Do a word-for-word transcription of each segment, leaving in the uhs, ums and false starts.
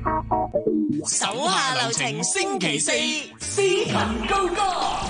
手下留情，星期四斯勤高歌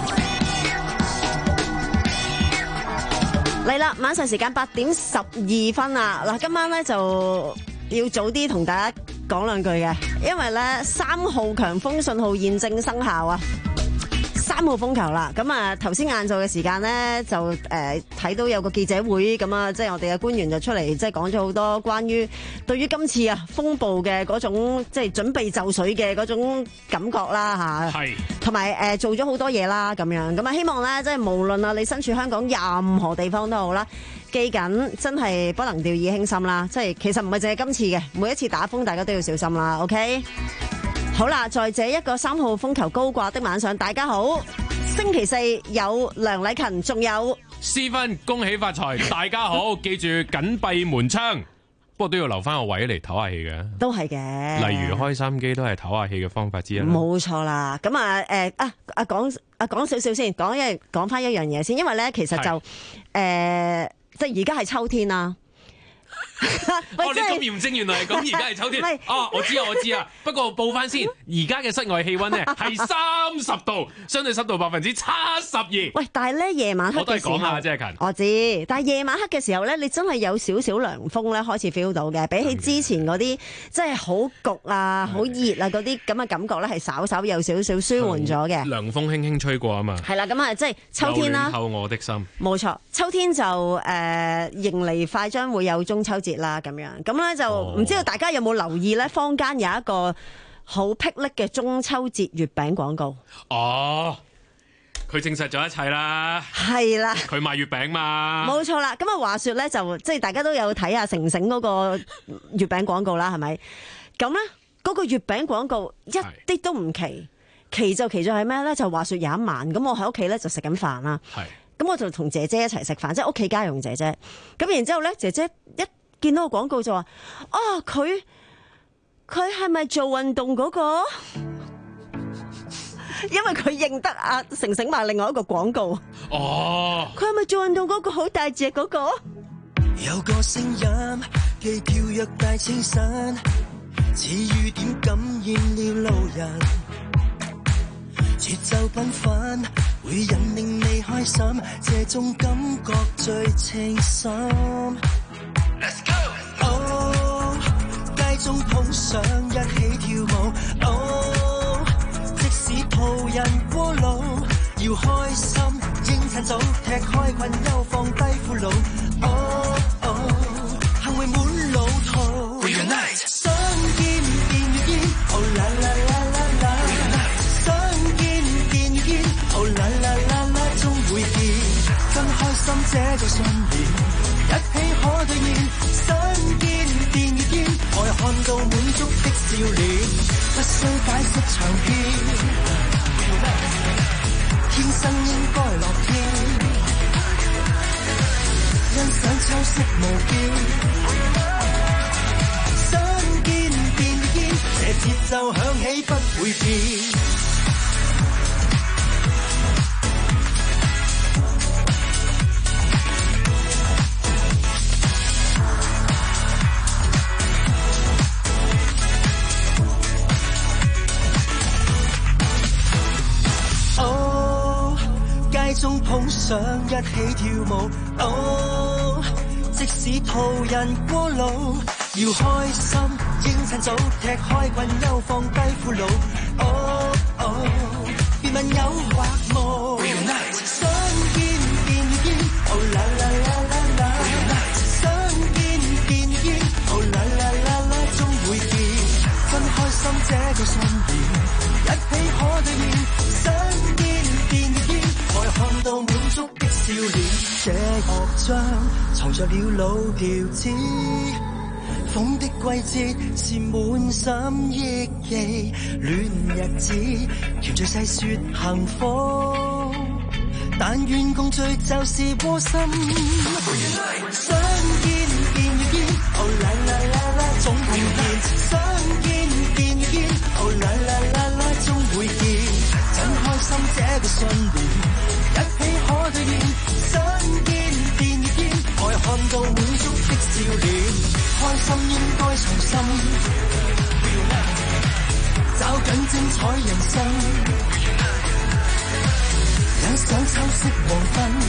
嚟啦！晚上時間八點十二分啊！嗱，今晚咧就要早啲同大家講兩句嘅，因為咧三號強風信號現正生效啊！三號風球啦，咁啊頭先晏晝嘅時間咧就誒睇、呃、到有個記者會咁啊，即係我哋嘅官員就出嚟即係講咗好多關於對於今次啊風暴嘅嗰種即係準備就緒嘅嗰種感覺啦嚇，係同埋誒做咗好多嘢啦咁樣，咁啊希望咧即係無論啊你身處香港任何地方都好啦，記緊真係不能掉以輕心啦，即係其實唔係淨係今次嘅，每一次打風大家都要小心啦 ，OK？好啦，在這一個三號風球高掛的晚上，大家好。星期四有梁禮勤，仲有思芬，恭喜發財，大家好。記住緊閉門窗，不過都要留翻個位嚟唞下氣嘅。 都係嘅。例如開心機都係唞下氣嘅方法之一啦。 冇錯啦。咁啊，誒啊啊講啊講少少先，講一講翻一樣嘢先，因為咧其實就誒、呃，即係而家係秋天啦。 哦，你咁嚴正，原來係咁，而家係秋天。哦，我知啊，我知啊。不過報翻先，而家嘅室外氣溫咧係三十度，相對濕度百分之七十二。喂， 但係咧夜晚黑嘅時候，我都係講下啫，勤。我知，但係夜晚黑嘅時候咧，你真係有少少涼風咧，開始 feel 到嘅，比起之前嗰啲即係好焗啊、好熱啊嗰啲咁嘅感覺咧，係稍稍有少少舒緩咗嘅。 涼風輕輕吹過啊嘛。係啦，咁啊，即係秋天啦。 透我的心。冇錯，秋天就誒、呃、迎嚟快將會有中秋節啦，咁樣。咁咧就唔知道大家有冇留意咧？坊間有一個好霹靂嘅中秋節月餅廣告。 哦，佢證實咗一切啦。 係啦， 佢賣月餅嘛。冇錯啦。咁啊，話說咧就即係大家都有睇下成成嗰個月餅廣告啦，係咪？咁咧嗰個月餅廣告一啲都唔奇，奇就奇咗係咩咧？就話說有一晚，咁我喺屋企咧就食緊飯啦。係。咁我就同姐姐一齊食飯，即係屋企家用姐姐。咁然之後咧，姐姐一見到個廣告就話：啊，佢佢係咪做運動嗰個？因為佢認得阿成成賣另外一個廣告。哦，佢係咪做運動嗰個好大隻嗰個？ 有個聲音既跳躍大清新，似雨點感染了路人，節奏繽紛會引領你開心，這種感覺最清新。Let's go！ 哦，街中捧上一起跳舞。哦，即使途人過路，要開心，應趁早踢開困憂，放低苦惱。哦哦，行為滿路途。Reunite！ 相見便遇見，哦啦啦啦啦啦。Reunite！ 相見便遇見，哦啦啦啦啦，終會見，真開心這個信念。一起可兌現，相見便遇見，愛看到滿足的笑臉，不需解釋長篇，天生應該樂天，欣賞秋色無邊，相見便遇見，這節奏響起不會變。中捧上一起跳舞，哦，即使途人過路，要開心，應趁早踢開困憂，放低苦惱。哦哦，別問有或無。Reunite！ 相見便遇見，哦啦啦啦啦啦。Reunite！ 相見便遇見，哦啦啦啦啦，終會見，真開心這個信念，一起可兌現，相見便遇見。愛看到滿足的笑臉，這樂章藏着了老調子，風的季節是滿心憶記，戀日子團聚細說幸福，但願共聚就是窩心。相見便遇見，哦啦啦啦啦，總會見，相見便遇見，哦啦啦啦啦，終會見，真開心這個信念。一起可兌現，相見便遇見，愛看到滿足的笑臉，開心應該從心。 精彩人生，欣賞秋色黃昏，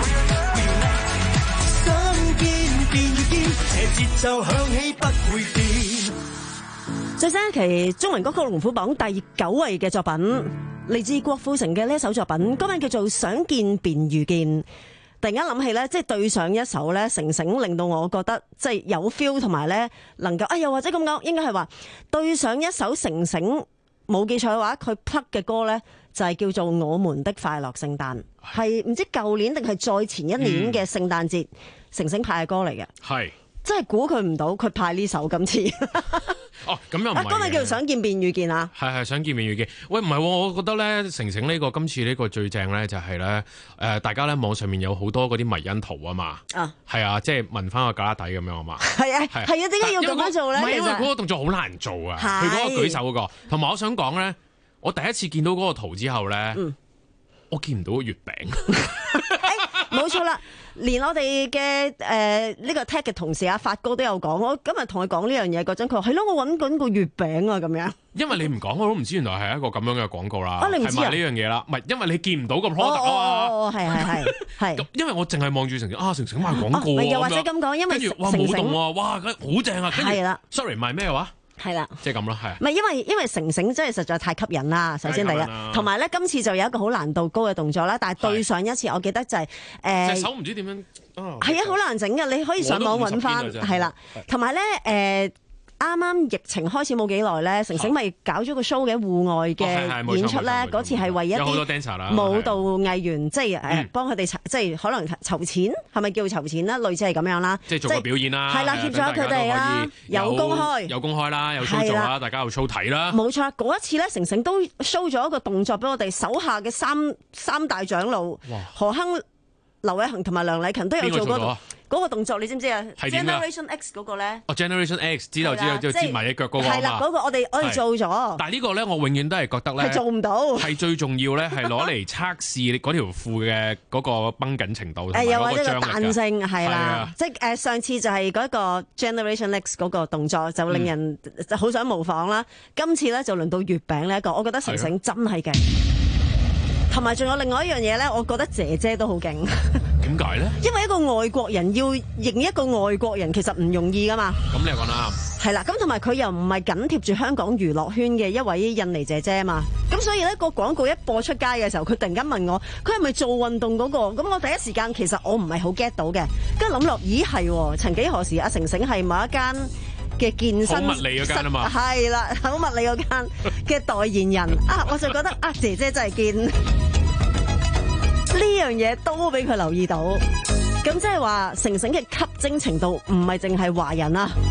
想見便要見，這節奏響起不會變。 最新一期中文歌曲龍虎榜第九位嘅作品，嚟自郭富城嘅呢一首作品，歌名叫做《想見便遇見》。突然間諗起咧，即係對上一首咧，成成令到我覺得即係有 feel， 同埋咧能夠，哎又或者咁講，應該係話對上一首成成冇記錯嘅話，佢 plug 嘅歌咧就係叫做《我們的快樂聖誕》，係唔知舊年定係再前一年嘅聖誕節，成成派嘅歌嚟嘅。係。真係估佢唔到，佢派呢首今次。 哦，咁又唔係。 嗰個叫做想見便遇見啊。 係係想見便遇見。喂，唔係、哦，我覺得咧，成成呢個今次呢個最正咧，就係、是、咧，誒、呃，大家咧網上面有好多嗰啲迷因圖啊嘛。啊。係啊，即係紋翻個架底咁樣啊嘛。係啊。係啊，點解要咁樣做咧？唔係因為嗰個動作好難做啊。佢嗰個舉手嗰、那個，同埋我想講咧，我第一次見到嗰個圖之後咧，嗯、我見唔到月餅。 冇錯啦，連我哋嘅誒呢個 tech 嘅同事阿發哥都有講，我今日同佢講呢樣嘢嗰陣，佢話係咯，我揾緊個月餅啊咁樣。因為你唔講，我都唔知原來係一個咁樣嘅廣告啦。啊，你唔知啊？係賣呢樣嘢啦，唔係因為你見唔到個 product 啊嘛。哦，係係係係。因為我淨係望住成成啊，成成賣廣告啊。又或者咁講，因為成成哇冇動喎，哇好正啊。係啦。Sorry， 賣咩話？係啦，即係咁咯，係。唔係因為因為成成真係實在太吸引啦，首先第一，同埋咧今次就有一個好難度高嘅動作啦，但係對上一次我記得就係、是、誒，呃、隻手唔知點樣，係啊，好難整嘅，你可以上網揾翻，係啦，同埋咧誒。呃啱啱疫情開始冇幾耐咧，成成咪搞咗個 show 嘅戶外嘅演出咧。嗰次係為一啲舞蹈藝員，即係誒幫佢哋即係可能籌錢，係咪叫籌錢啦？類似係咁樣啦。即係做個表演啦，係啦，協助佢哋啦，有公開，有公開啦，有 show 做啦，大家有 show 睇啦。冇錯，嗰一次咧，成成都 show 咗一個動作俾我哋手下嘅三三大長老何亨、劉偉恒同埋梁禮勤都有做嗰嗰個動作，你知唔知啊 ？Generation X 嗰個咧？哦 ，Generation X 知道知道，就接埋隻腳嗰個啊嘛。係啦，嗰個我哋我哋做咗。但係呢個咧，我永遠都係覺得咧係做唔到。係最重要咧，係攞嚟測試嗰條褲嘅嗰個繃緊程度同埋嗰個張力嘅。彈性係啦，即係誒上次就係嗰個 Generation X 嗰個動作，就令人好想模仿啦。今次咧就輪到月餅呢一個，我覺得成成真係勁。同埋仲有另外一樣嘢咧，我覺得姐姐都好勁。點解咧？因為一個外國人要認一個外國人，其實唔容易噶嘛。咁你又講得啱。係啦，咁同埋佢又唔係緊貼住香港娛樂圈嘅一位印尼姐姐啊嘛。咁所以咧個廣告一播出街嘅時候，佢突然間問我，佢係咪做運動嗰個？咁我第一時間其實我唔係好 get 到嘅。跟住諗落，咦係？曾幾何時阿成成係某一間嘅健身好物理嗰間啊嘛。係啦，好物理嗰間嘅代言人啊，我就覺得啊，姐姐真係堅。呢樣嘢都俾佢留意到，咁即係話成成嘅吸睛程度唔係淨係華人啊，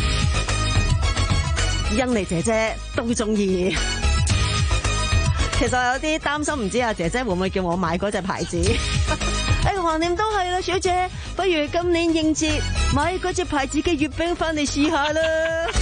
印尼姐姐都中意。其實我有啲擔心，唔知阿姐姐會唔會叫我買嗰隻牌子？哎，橫掂都係啦，小姐，不如今年應節買嗰隻牌子嘅月餅翻嚟試下啦。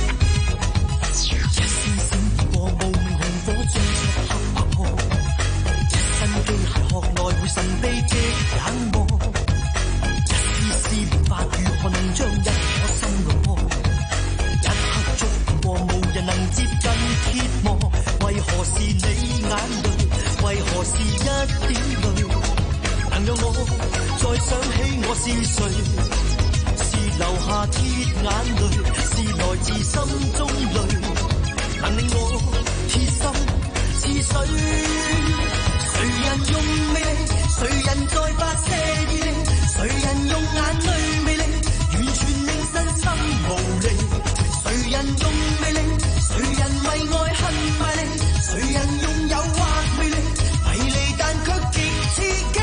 神秘的冷漠，一絲絲變化如寒將一顆心落，一刻觸碰過無人能接近貼膜，為何是你眼淚？為何是一點淚？能讓我再想起我是誰？是流下鐵眼淚，是來自心中淚，能令我貼心似水。誰人用魅力？誰人在發射熱力？誰人用眼淚魅力？完全令身心無力。誰人用魅力？誰人為愛恨賣力？誰人用誘惑魅力？迷離但卻極刺激。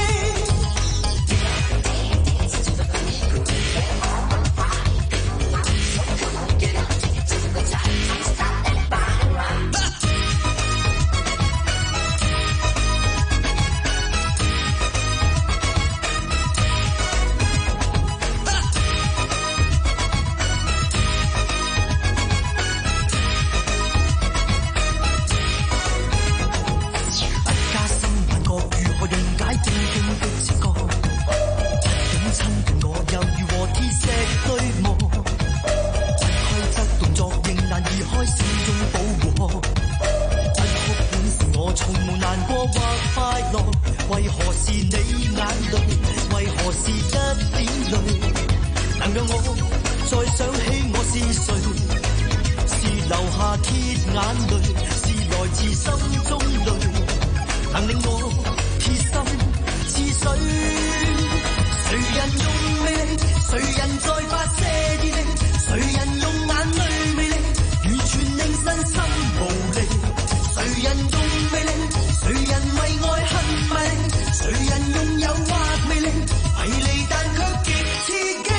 話鐵眼淚是來自心中淚，能令我鐵心似水。誰人用魅力，誰人在發射熱力，誰人用眼淚魅力，完全令身心無力。誰人用魅力，誰人為愛恨迷離，誰人用誘惑魅力，迷離但卻極刺激。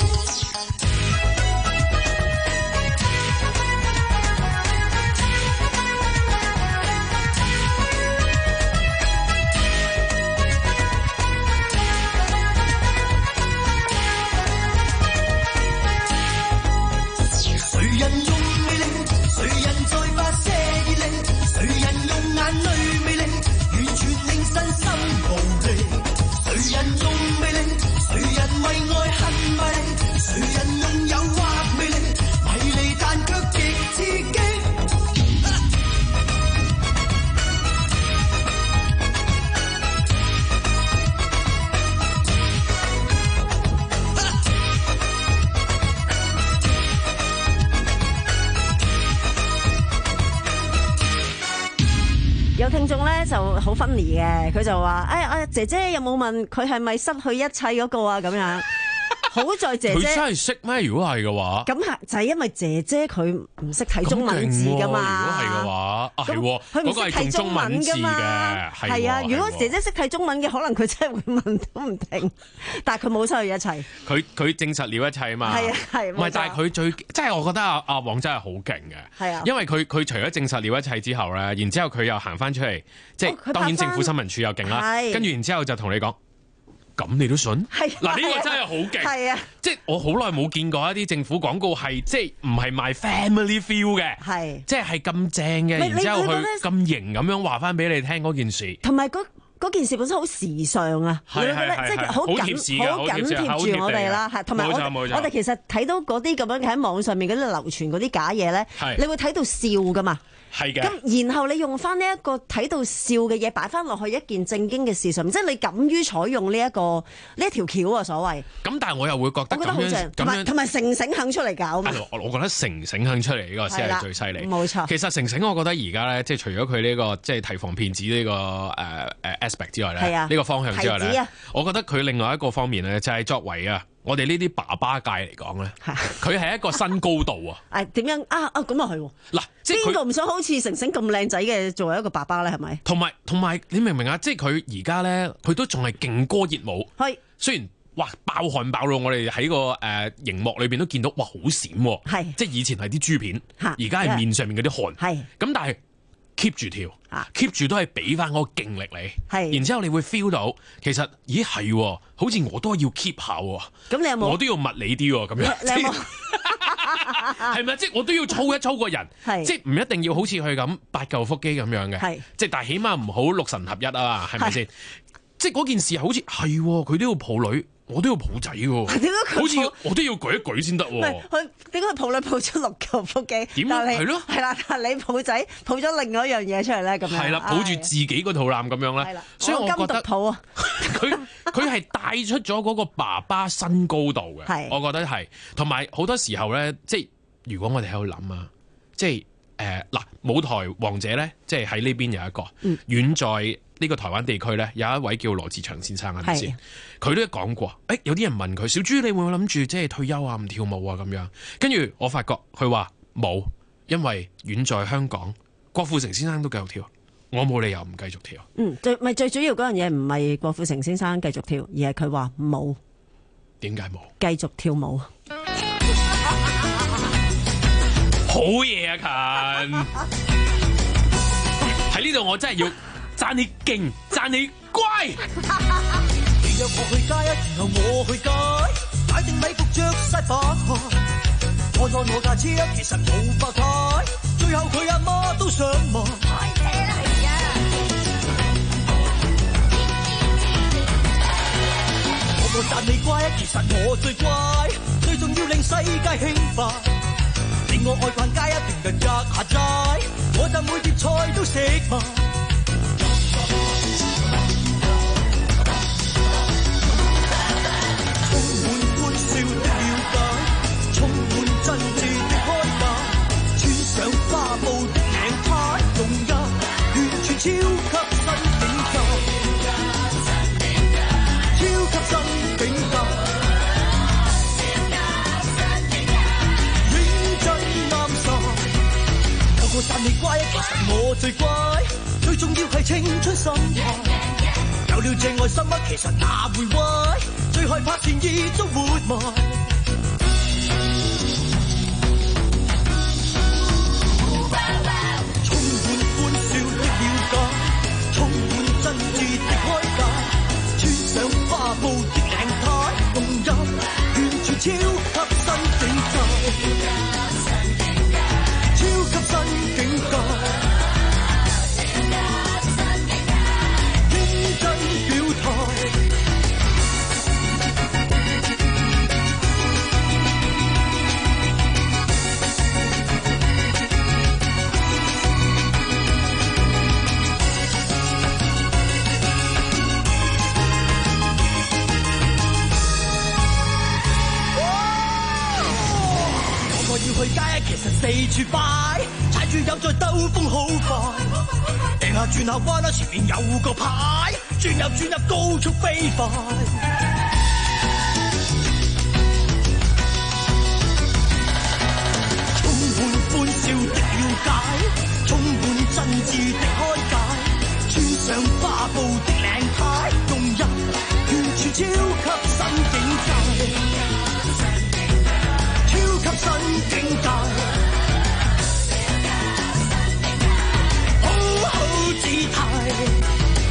有聽眾咧就好 funny 嘅，佢就話：哎呀，姐姐有冇問佢係咪失去一切嗰個啊？咁樣。好在姐姐佢真係識咩？如果係嘅話， 咁係就係因為姐姐佢唔識睇中文字噶嘛。 如果係嘅話，啊係喎，佢唔識睇中文字嘅，係啊。 如果姐姐識睇中文嘅，可能佢真係會問都唔定。但係佢冇失去一切， 佢佢證實了一切嘛。 係啊係。 唔係，但係佢最即係我覺得阿阿黃真係好勁嘅。係啊，因為佢佢除咗證實了一切之後咧，然之後佢又行翻出嚟，即係當然政府新聞處又勁啦。跟住然之後就同你講。咁你都信？係嗱，呢個真係好勁。係啊，即係我好耐冇見過一啲政府廣告係即係唔係賣 family feel 嘅，係即係係咁正嘅，然之後佢咁型咁樣話翻俾你聽嗰件事，同埋嗰嗰件事本身好時尚啊，你覺得即係好緊好緊貼住我哋啦，係同埋我我哋其實睇到嗰啲咁樣喺網上面嗰啲流傳嗰啲假嘢咧，你會睇到笑噶嘛。係嘅，咁然後你用翻呢一個睇到笑嘅嘢擺翻落去一件正經嘅事上面，即係你敢於採用呢、這、一個呢一條橋啊，所謂。咁但係我又會覺得咁樣咁樣，同埋成成肯出嚟搞。我我覺得成成肯出嚟呢個先係最犀利。冇錯。其實成成我覺得而家咧，即係除咗佢呢個即係提防騙子呢、這個誒誒、uh, aspect 之外咧，呢、啊、個方向之外咧，啊、我覺得佢另外一個方面咧，就係作為啊。我哋呢啲爸爸界嚟講咧，佢係一個新高度啊！誒點樣啊啊咁啊係喎！嗱，即係邊個唔想好似成成咁靚仔嘅作為一個爸爸咧？係咪？同埋同埋，你明唔明啊？即係佢而家咧，佢都仲係勁歌熱舞。係雖然哇爆汗爆到我哋喺個誒熒幕裏邊都見到哇好閃喎！係即係以前係啲豬片，而家係面上面嗰啲汗。係咁，但係 keep 住跳。keep 住都係俾翻嗰個勁力你，係，然之後你會 feel 到，其實，咦係，好似我都要 keep 下喎。咁你有冇？我都要物理啲喎，咁樣。你有冇？係咪？即係我都要操一操個人，即係唔一定要好似佢咁八嚿腹肌咁樣嘅，係，即係但係起碼唔好六神合一啊嘛，係咪先？即係嗰件事好似係，佢都要抱女。我都要抱仔喎，好似我都要舉一舉先得喎。佢點解佢抱女抱出六嚿腹肌？點係咯？係啦，但係你抱仔抱咗另外一樣嘢出嚟咧，咁樣係啦，抱住自己個肚腩咁樣咧。所以我覺得抱啊，佢佢係帶出咗嗰個爸爸新高度嘅。我覺得係，同埋好多時候咧，即係如果我哋喺度諗啊，即係誒嗱，舞台王者咧，即係喺呢邊有一個，遠在呢個台灣地區咧，有一位叫羅志祥先生啊，先佢都講過，誒、欸、有啲人問佢，小豬你會唔會諗住即係退休啊，唔跳舞啊咁樣？跟住我發覺佢話冇，因為遠在香港，郭富城先生都繼續跳，我冇理由唔繼續跳。嗯，最咪最主要嗰樣嘢唔係郭富城先生繼續跳，而係佢話冇。點解冇？繼續跳舞。好嘢啊，勤！喺呢度我真係要讚你勁，讚你乖。你有我去街，然後我去街，買定禮服着晒白鞋，按按我架車，其實冇白牌，最後佢阿媽都想買。開車啦，係啊！我我讚你乖，其實我最乖，最重要令世界興奮，令我愛逛街，一定日日下齋，我就每碟菜都食埋。充滿歡笑的了解，充滿真摯的開解，穿上花布的領呔，融入完全超級新境界，超級新境界，認真啱晒，個個讚你乖，其實我最乖，最重要係青春心態。有了這愛心啊，其實哪會壞？最害怕善意都活埋。充滿歡笑的了解，充滿真摯的開解，穿上花布的領呔，融入完全超級新境界，超級新境界。去街其實四處擺，踩住有在兜風好快，掟下轉下彎啦，前面有個牌，轉入轉入高速飛快，充滿歡笑的了解，充滿真摯的開解，穿上花布的領呔，融入完全超級新境界。超級新境界，好好姿態。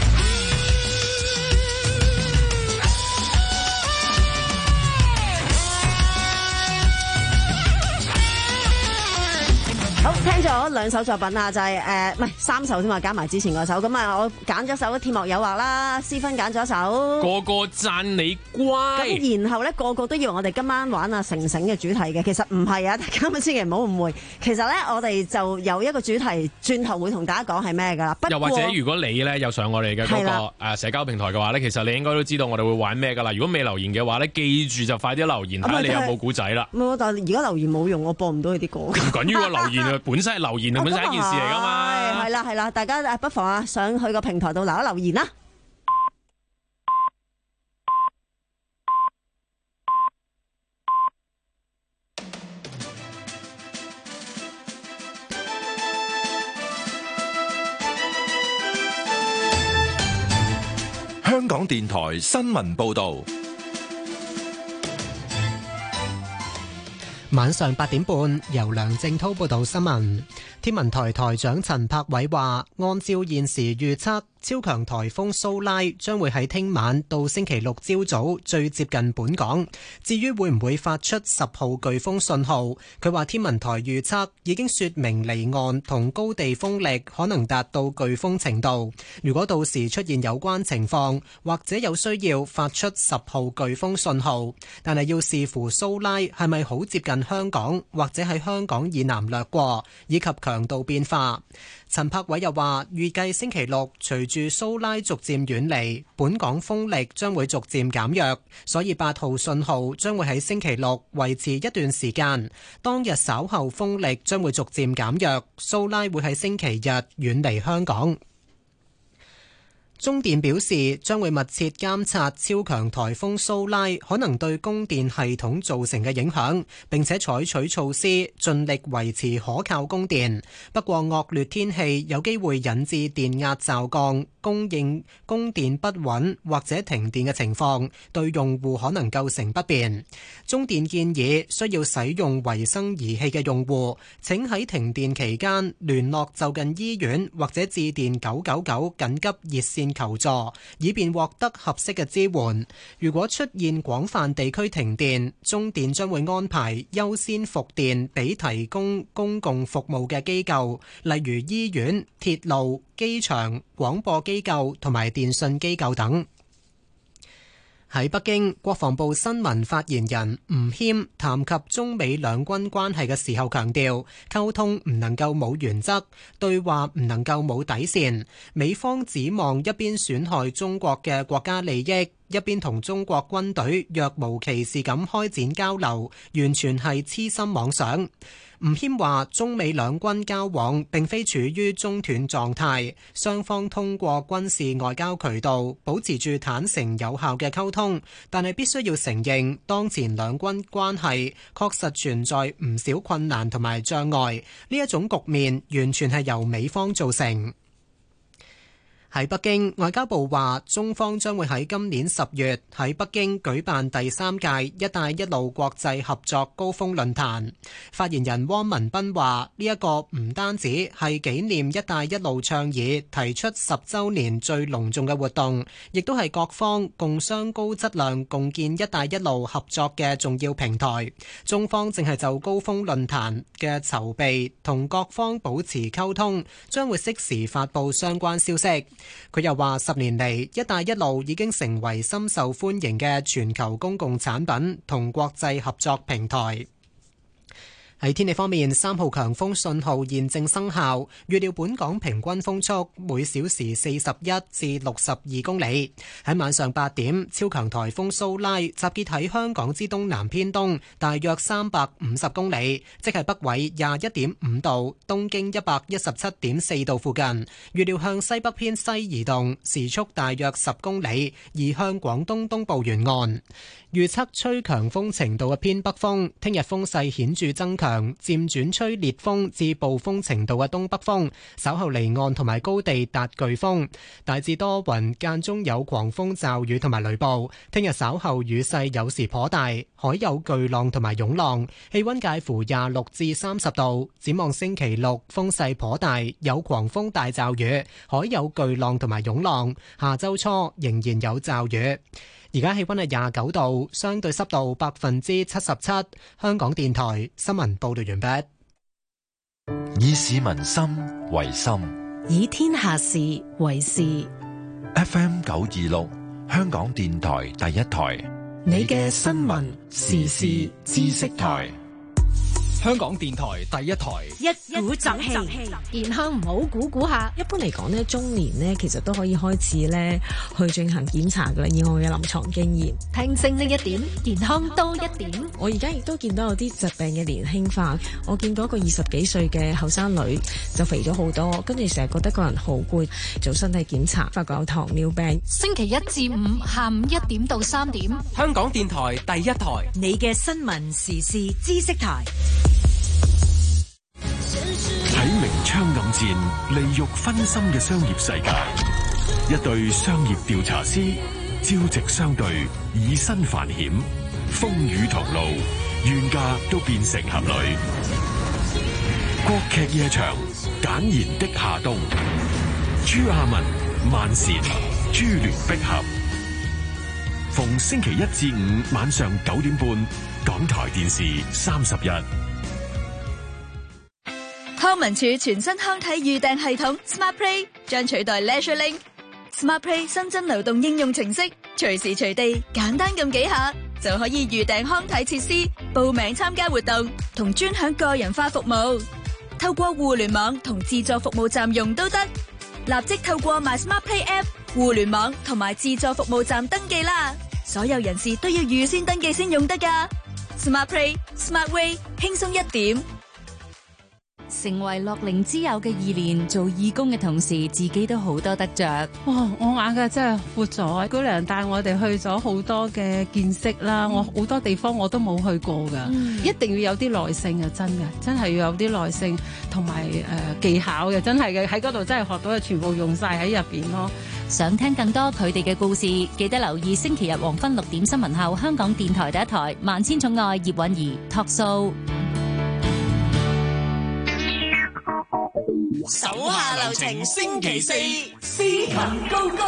好，聽咗兩首作品啊，就係誒唔係三首添嘛，加埋之前嗰首。咁啊，我揀咗首《天幕誘惑》啦，思芬揀咗首個個讚你乖。 咁然後咧，個個都以為我哋今晚玩啊成成嘅主題嘅，其實唔係啊，大家千祈唔好誤會。其實咧，我哋就有一個主題，轉頭會同大家講係咩噶啦。 又或者如果你咧有上我哋嘅嗰個誒社交平台嘅話咧，其實你應該都知道我哋會玩咩噶啦。如果未留言嘅話咧，記住就快啲留言睇下你有冇古仔啦。 冇，但係而家留言冇用，我播唔到佢啲歌。 唔緊要啊，留言啊，本身係留言係本身係一件事嚟噶嘛。 係啦係啦，大家不妨啊上去個平台度留一留言啦。 香港電台新聞報道。 晚上八點半，由梁正濤報道新聞。天文台台長陳柏偉話，按照現時預測，超強颱風蘇拉將會喺聽晚到星期六朝早最接近本港。至於會唔會發出十號颶風信號，佢話天文台預測已經說明離岸同高地風力可能達到颶風程度。如果到時出現有關情況，或者有需要發出十號颶風信號，但係要視乎蘇拉係咪好接近香港，或者喺香港以南掠過，以及強度變化。陳柏偉又話，預計星期六隨住蘇拉逐漸遠離，本港風力將會逐漸減弱，所以八號信號將會喺星期六維持一段時間。當日稍後風力將會逐漸減弱，蘇拉會喺星期日遠離香港。中電表示將會密切監察超強颱風蘇拉可能對供電系統造成嘅影響，並且採取措施盡力維持可靠供電。不過惡劣天氣有機會引致電壓驟降、供應供電不穩或者停電嘅情況，對用戶可能構成不便。中電建議需要使用維生儀器嘅用戶，請喺停電期間聯絡就近醫院或者致電九九九緊急熱線求助，以便獲得合適嘅支援。如果出現廣泛地區停電，中電將會安排優先復電俾提供公共服務嘅機構，例如醫院、鐵路、機場、廣播機構同埋電信機構等。喺北京，國防部新聞發言人吳謙談及中美兩軍關係嘅時候強調，溝通唔能夠冇原則，對話唔能夠冇底線。美方指望一邊損害中國嘅國家利益， 一邊同中國軍隊若無其事咁開展交流，完全係痴心妄想。吳謙話：中美兩軍交往並非處於中斷狀態，雙方通過軍事外交渠道保持住坦誠有效嘅溝通，但係必須要承認，當前兩軍關係確實存在唔少困難同埋障礙，呢一種局面完全係由美方造成。喺北京，外交部話中方將會喺今年十月喺北京舉辦第三屆「一帶一路」國際合作高峰論壇。發言人汪文斌話：呢一個唔單止係紀念「一帶一路」倡議提出十週年最隆重嘅活動，亦都係各方共商高質量共建「一帶一路」合作嘅重要平台。中方正係就高峰論壇嘅籌備同各方保持溝通，將會適時發布相關消息。佢又話：十年嚟，一帶一路已經成為深受歡迎嘅全球公共產品同國際合作平台。喺天氣方面，三號強風信號現正生效，預料本港平均風速每小時四十一至六十二公里。喺晚上八點，超強颱風蘇拉集結喺香港之東南偏東，大約三百五十公里，即係北緯廿一點五度、東經一百一十七點四度附近。預料向西北偏西移動，時速大約十公里，移向廣東東部沿岸。預測吹強風程度嘅偏北風，聽日風勢顯著增強，漸轉吹烈風至暴風程度嘅東北風，稍後離岸同埋高地達颶風。大致多雲，間中有狂風驟雨同埋雷暴。聽日稍後雨勢有時頗大，海有巨浪同埋湧浪，氣溫介乎廿六至三十度。展望星期六風勢頗大，有狂風大驟雨，海有巨浪同埋湧浪。下周初仍然有驟雨。而家氣溫係廿九度，相對濕度百分之七十七。香港電台新聞報道完畢。 以市民心為心， 以天下事為事。 F M 九二六，香港電台第一台， 你嘅新聞時事知識台。 香港電台第一台， 一鼓作氣，健康唔好估估下。 一般嚟講呢，中年呢其實都可以開始咧去進行檢查噶啦。以我嘅臨床經驗， 聽清呢一點，健康多一點。 我而家亦都見到有啲疾病嘅年輕化。我見到一個二十幾歲嘅後生女就肥咗好多，跟住成日覺得個人好攰，做身體檢查發覺有糖尿病。 星期一至五下午一點到三點， 香港電台第一台， 你嘅新聞時事知識台。 喺明槍暗箭、利欲熏心嘅商業世界，一對商業調查師朝夕相對，以身犯險，風雨同路，冤家都變成俠侶。國劇夜場，簡言的夏冬，朱亞文、萬茜，珠聯璧合。逢星期一至五晚上九點半，港台電視三十一。 康文署全新康體預訂系統 SmartPlay 將取代 LeisureLink。SmartPlay 新增流動應用程式，隨時隨地簡單撳幾下就可以預訂康體設施、報名參加活動同專享個人化服務。透過互聯網同自助服務站用都得，立即透過 MySmartPlay App、互聯網同埋自助服務站登記啦。所有人士都要預先登記先用得㗎。SmartPlay Smart Way 輕鬆一點。 成為樂齡之友嘅意念，做義工嘅同時，自己都好多得着。 哇！我眼界真係闊咗，姑娘帶我哋去咗好多嘅見識啦，嗯、我好多地方我都冇去過噶，嗯、一定要有啲耐性啊！真嘅，真係要有啲耐性同埋誒技巧嘅，真係嘅喺嗰度真係學到嘅全部用晒喺入邊咯。 想聽更多佢哋嘅故事，記得留意星期日黃昏六點新聞後，香港電台第一台《萬千寵愛葉韻儀》Talk Show。 手下留情，星期四斯文高歌。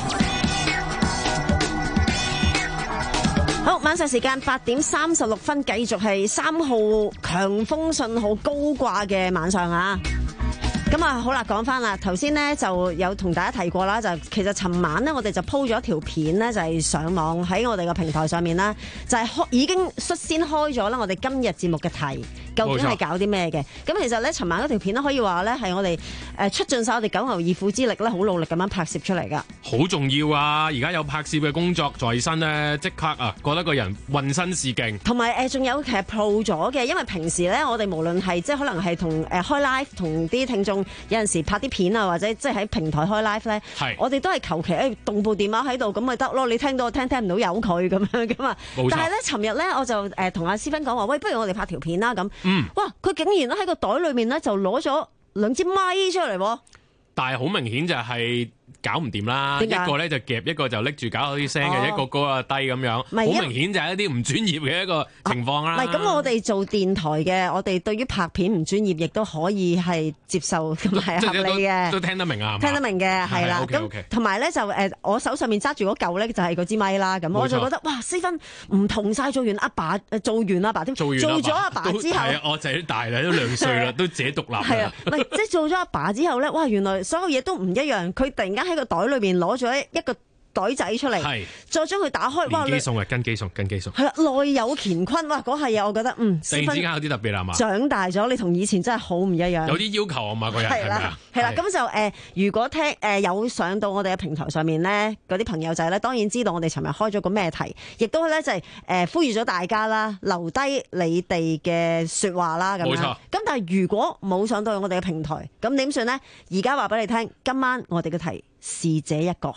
好，晚上時間八點三十六分，繼續係三號強風信號高掛嘅晚上啊！咁啊，好啦，講翻啦，頭先呢就有同大家提過啦，就其實尋晚呢，我哋就鋪咗一條片呢，就係、是、上網喺我哋嘅平台上面啦，就係、是、開已經率先開咗啦，我哋今日節目嘅題。 究竟係搞啲咩嘅？咁其實咧，尋晚嗰條片咧，可以話咧係我哋誒出盡晒我哋九牛二虎之力咧，好努力咁樣拍攝出嚟噶。 好重要啊！而家有拍攝嘅工作在身咧，即刻啊，覺得個人渾身是勁。同埋誒，仲有其實 pro 咗嘅，因為平時咧，我哋無論係即係可能係同誒開 live 同啲聽眾有陣時拍啲片啊，或者即係喺平台開 live 咧，我哋都係求其誒動部電話喺度咁咪得咯。你聽到我聽，聽唔到有佢咁樣噶嘛。但係咧，尋日咧我就誒同阿思芬講話，喂，不如我哋拍條片啦咁。嗯。哇！佢竟然咧喺個袋裏面咧就攞咗兩支咪出嚟。 但係好明顯就係搞唔掂啦，一個咧就夾，一個就拎住搞好啲聲嘅，一個高啊低咁樣，好明顯就係一啲唔專業嘅一個情況啦。唔係咁，我哋做電台嘅，我哋對於拍片唔專業，亦都可以係接受，咁係合理嘅，都聽得明啊，聽得明嘅係啦。咁同埋咧就誒，我手上面揸住嗰嚿咧就係嗰支咪啦。咁我就覺得哇，思芬唔同晒，做完阿爸，做完阿爸添，做咗阿爸之後，係啊，我仔大啦，都兩歲啦，都自己獨立。係啊，唔係即係做咗阿爸之後咧，哇，原來所有嘢都唔一樣。佢突然間喺個袋裏邊攞咗一個袋仔出嚟，再將佢打開，哇！連機送啊，跟機送，跟機送。係啦，內有乾坤，哇！嗰下嘢我覺得，嗯，突然之間有啲特別啦嘛。長大咗，你同以前真係好唔一樣。有啲要求啊嘛，個人係咪啊？係啦，咁就誒，如果聽誒有上到我哋嘅平台上面咧，嗰啲朋友仔咧，當然知道我哋尋日開咗個咩題，亦都咧就係誒呼籲咗大家啦，留低你哋嘅説話啦，咁樣。冇錯。咁但係如果冇上到我哋嘅平台，咁點算咧？而家話俾你聽，今晚我哋嘅題是這一個。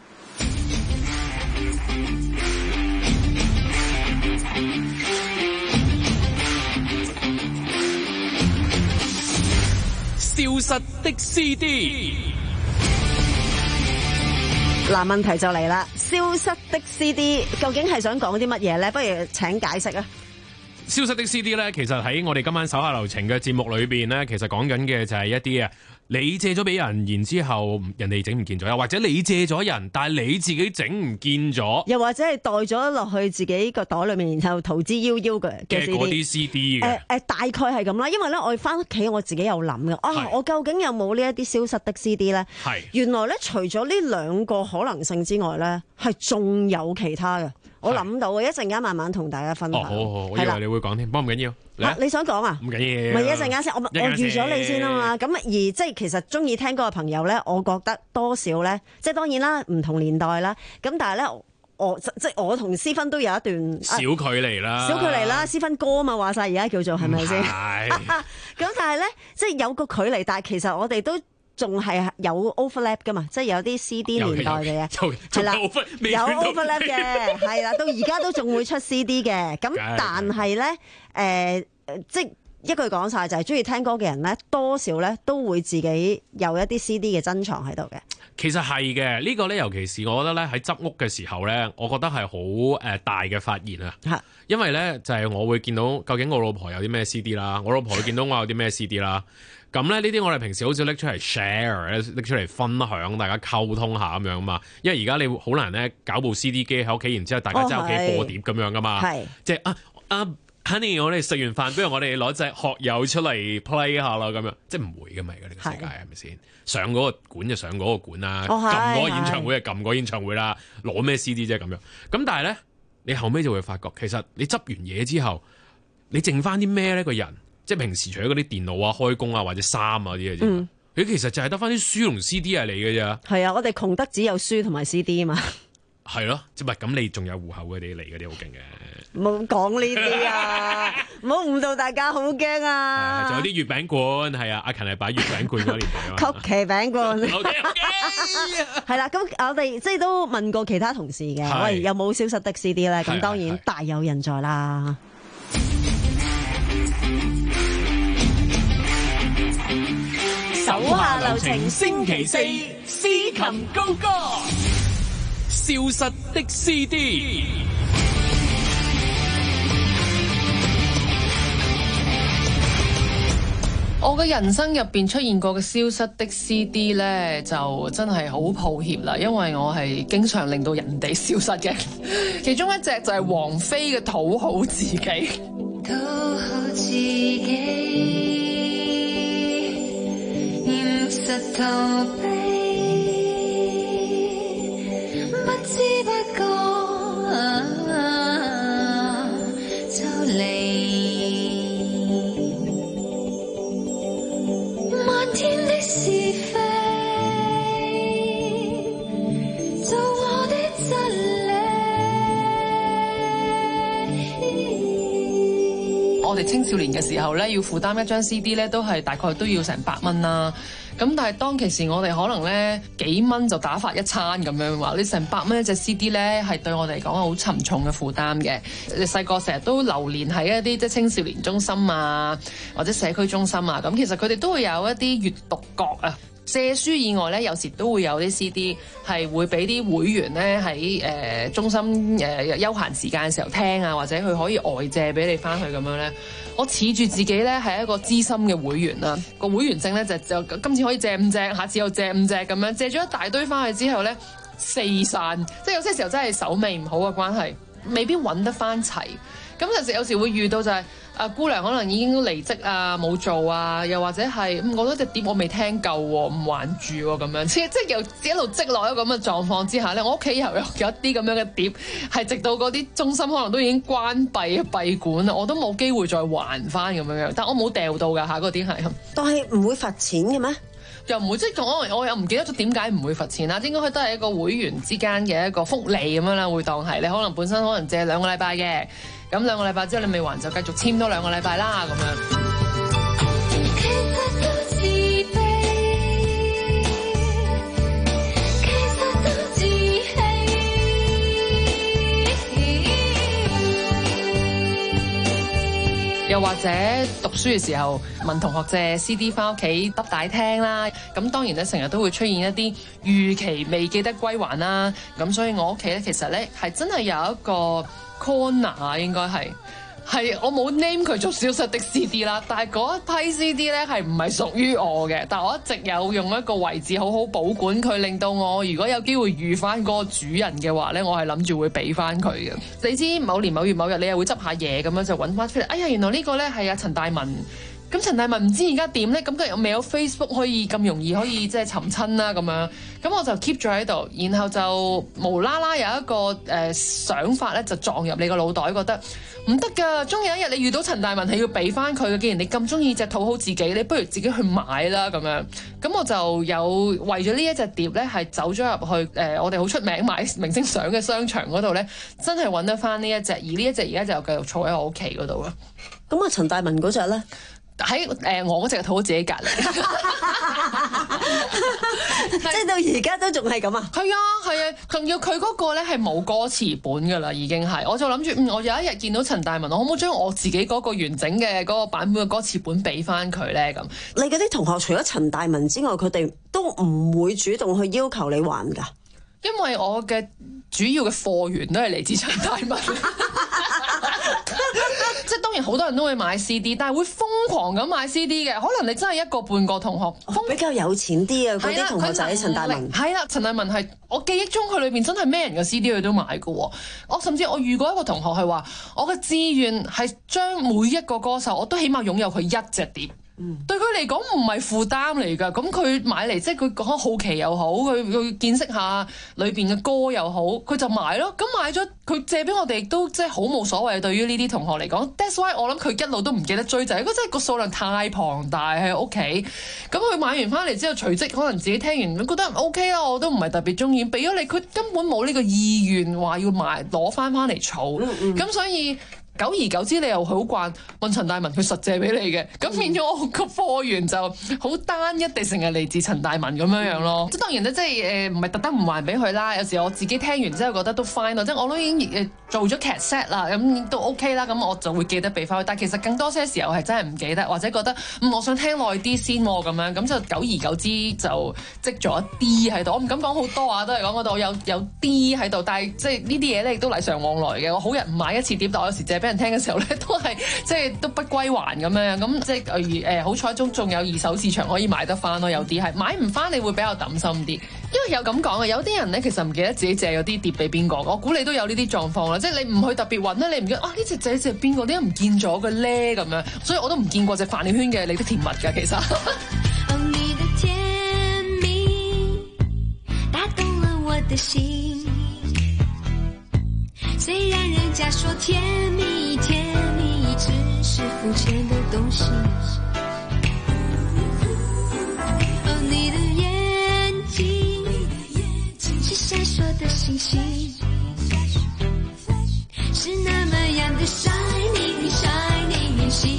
消失的 C D， 嗱，問題就嚟啦！消失的 C D 究竟係想講啲乜嘢咧？不如請解釋啊！消失的 C D 咧，其實喺我哋今晚手下留情嘅節目裏邊咧，其實講緊嘅就係一啲啊，你借咗俾人，然之後人哋整唔見咗，又或者你借咗人，但係你自己整唔見咗，又或者係袋咗落去自己個袋裏面，然後逃之夭夭嘅嘅嗰啲 C D 嘅。誒、呃、誒，大概係咁啦，因為咧我翻屋企我自己有諗嘅，啊，我究竟有冇呢一啲消失的 C D 咧？係原來咧，除咗呢兩個可能性之外咧，係仲有其他嘅。我諗到嘅，一陣間慢慢同大家分享。哦，好好，我以為你會講添，不過唔緊要。啊，你想講啊？唔緊要。咪一陣間先，我我預咗你先啊嘛。咁而即係其實中意聽歌嘅朋友咧，我覺得多少咧，即係當然啦，唔同年代啦。咁但係咧，我即係我同思芬都有一段小距離啦。小距離啦，思芬哥啊嘛，話晒而家叫做係咪先？係。咁但係咧，即係有個距離，但係其實我哋都仲係有 overlap 噶嘛，即係有啲 C D 年代嘅嘢，係啦，有 overlap 嘅，係啦，到而家都仲會出 C D 嘅。咁但係咧，誒、呃，即係一句講晒，就係中意聽歌嘅人咧，多少咧都會自己有一啲 C D 嘅珍藏喺度嘅。其實係嘅，呢、這個咧，尤其是我覺得咧喺執屋嘅時候咧，我覺得係好誒大嘅發現啊。因為咧就係、是、我會見到究竟我老婆有啲咩 C D 啦，我老婆會見到我有啲咩 C D 啦。咁咧呢啲我哋平時好少拎出嚟 share， 拎出嚟分享，大家溝通下咁樣嘛。因為而家你好難咧搞部 C D 機喺屋企，然之後大家喺屋企播碟咁樣噶嘛。係、哦，即係啊啊 Honey， 我哋食完飯，不如我哋攞隻學友出嚟 play 下啦咁樣，即係唔會噶嘛。而家呢個世界係咪先？上嗰個館就上嗰個館啦，撳嗰、哦、個演唱會就撳嗰個演唱會啦，攞咩 C D 啫咁樣。咁但係咧，你後尾就會發覺，其實你執完嘢之後，你剩翻啲咩咧？個人。即係平時除咗嗰啲電腦啊、開工啊或者衫啊啲嘢啫，你、嗯、其實就係得翻啲書同 C D 係你嘅啫。係啊，我哋窮得只有書同埋 C D 啊嘛。係咯，即係咁你仲有戶口嗰啲嚟嗰啲好勁嘅。冇講呢啲啊，唔好誤導大家，好驚啊！仲有啲月餅罐，係啊，阿勤係擺月餅罐嗰年代啊。曲奇餅罐。O K O K。係啦，咁我哋即係都問過其他同事嘅，喂，有冇消失的 C D 咧？咁當然大有人在啦。手下留情，星期四司琴高歌，消失的 C D。 我嘅人生入邊出現過嘅消失的 C D 呢，就真係好抱歉啦，因為我係經常令到人哋消失嘅。其中一隻就係王菲嘅《討好自己》。討好自己。實逃避，不知不覺、啊、就離。 哋青少年嘅時候咧，要負擔一張 C D 咧，都係大概都要成百蚊啦。咁但係當其時我哋可能咧幾蚊就打發一餐咁樣話，你成百蚊一隻 C D 咧係對我哋嚟講好沉重嘅負擔嘅。你細個成日都流連喺一啲即係青少年中心啊，或者社區中心啊，咁其實佢哋都會有一啲閱讀角啊。借書以外咧，有時都會有啲 C D 係會俾啲會員咧喺誒中心誒、呃、休閒時間嘅時候聽啊，或者佢可以外借俾你翻去咁樣咧。我恃住自己咧係一個資深嘅會員啦，個會員證咧就就今次可以借五隻，下次又借五隻咁樣，借咗一大堆翻去之後咧四散，即係有些時候真係手尾唔好嘅關係，未必揾得翻齊。咁有時有時會遇到就係、是、啊姑娘可能已經離職啊冇做啊，又或者係、嗯、我覺得隻碟我未聽夠喎，唔還住喎咁樣，即係即係又一路積落一個咁嘅狀況之下咧，我屋企又有有一啲咁樣嘅碟，係直到嗰啲中心可能都已經關閉閉館啦，我都冇機會再還翻咁樣樣，但我冇掉到㗎嚇嗰啲係。 但係唔會罰錢嘅咩？ 又唔會，即係我我又唔記得咗點解唔會罰錢啦。應該都係一個會員之間嘅一個福利咁樣啦，會當係你可能本身可能借兩個禮拜嘅，咁兩個禮拜之後你未還就繼續簽多兩個禮拜啦咁樣。又或者讀書嘅時候問同學借 C D 翻屋企揼帶聽啦，咁當然咧成日都會出現一啲逾期未記得歸還啦，咁所以我屋企咧其實咧係真係有一個 corner 應該係。係我冇 name 佢做消失的 C D 啦，但係嗰一批 C D 咧係唔係屬於我嘅，但係我一直有用一個位置好好保管佢，令到我如果有機會遇翻嗰個主人嘅話咧，我係諗住會俾翻佢嘅。你知某年某月某日你又會執下嘢咁樣就揾翻出嚟，哎呀原來呢個咧係阿陳大文。咁陳大文唔知而家點咧？咁佢又未有 Facebook 可以咁容易可以即係尋親啦咁樣，咁我就 keep 咗喺度，然後就無啦啦有一個誒、呃、想法咧，就撞入你個腦袋，覺得唔得㗎，終有一日你遇到陳大文係要俾翻佢嘅。既然你咁中意隻討好自己，你不如自己去買啦咁樣。咁我就有為咗呢一隻碟咧，係走咗入去誒、呃，我哋好出名買明星相嘅商場嗰度咧，真係揾得翻呢一隻，而呢一隻而家就繼續坐喺我屋企嗰度啦。 咁啊，陳大文嗰隻咧？ 喺誒、呃、我嗰隻係討好自己隔離， 即係到而家都仲係咁啊！ 係啊係啊，仲要佢嗰個咧係冇歌詞本㗎啦，已經係。我就諗住，嗯，我有一日見到陳大文，我可唔可以將我自己嗰個完整嘅嗰個版本嘅歌詞本俾翻佢咧？咁你嗰啲同學除咗陳大文之外，佢哋都唔會主動去要求你還㗎？ 因為我嘅主要嘅貨源都係嚟自陳大文。即係當然好多人都會買 C D， 但係會瘋狂咁買 C D 嘅。可能你真係一個半個同學， 哦、比較有錢啲啊嗰啲同學仔。陳大文係啦，陳大文係我記憶中佢裏邊真係咩人嘅 C D 佢都買嘅。我甚至我遇過一個同學係話，我嘅志願係將每一個歌手我都起碼擁有佢一隻碟。嗯、對佢嚟講唔係負擔嚟㗎，咁佢買嚟即係佢講好奇又好，佢佢見識下裏邊嘅歌又好，佢就買咯。咁買咗佢借俾我哋都即係好冇所謂。對於呢啲同學嚟講 ，that's why 我諗佢一路都唔記得追就係，嗰真係個數量太龐大喺屋企。咁佢買完翻嚟之後，隨即可能自己聽完覺得 OK 啦，我都唔係特別中意，俾咗你，佢根本冇呢個意願話要買攞翻翻嚟儲。咁、嗯嗯、所以。久而久之，你又好慣問陳大文，佢實借俾你嘅，咁變咗我個貨源就好單一地成日嚟自陳大文咁樣樣咯。即係當然咧，即係誒唔係特登唔還俾佢啦。有時我自己聽完之後覺得都 fine 咯，即係我都已經誒做咗劇 set 啦，咁都 OK 啦，咁我就會記得俾翻佢。但係其實更多些時候係真係唔記得，或者覺得嗯我想聽耐啲先咁樣，咁就久而久之就積咗一啲喺度。我唔敢講好多啊，都係講嗰度有有啲喺度，但係即係呢啲嘢咧亦都禮尚往來嘅。我好人唔買一次碟，但我有時借俾人聽嘅時候咧，都係即係都不歸還咁樣，咁即係誒誒好彩中仲有二手市場可以買得翻咯，有啲係買唔翻，你會比較抌心啲，因為有咁講嘅，有啲人咧其實唔記得自己借咗啲碟俾邊個，我估你都有呢啲狀況啦，即係你唔去特別揾咧，你唔記得啊呢隻借借邊個，點解唔見咗嘅咧咁樣，所以我都唔見過隻飯圈嘅你的甜蜜㗎，其實。 哦，你的甜蜜打動了我的心，雖然人家說甜蜜甜蜜只是膚淺的東西，哦，你的眼睛是閃爍的星星，是那麼樣的 shining shining，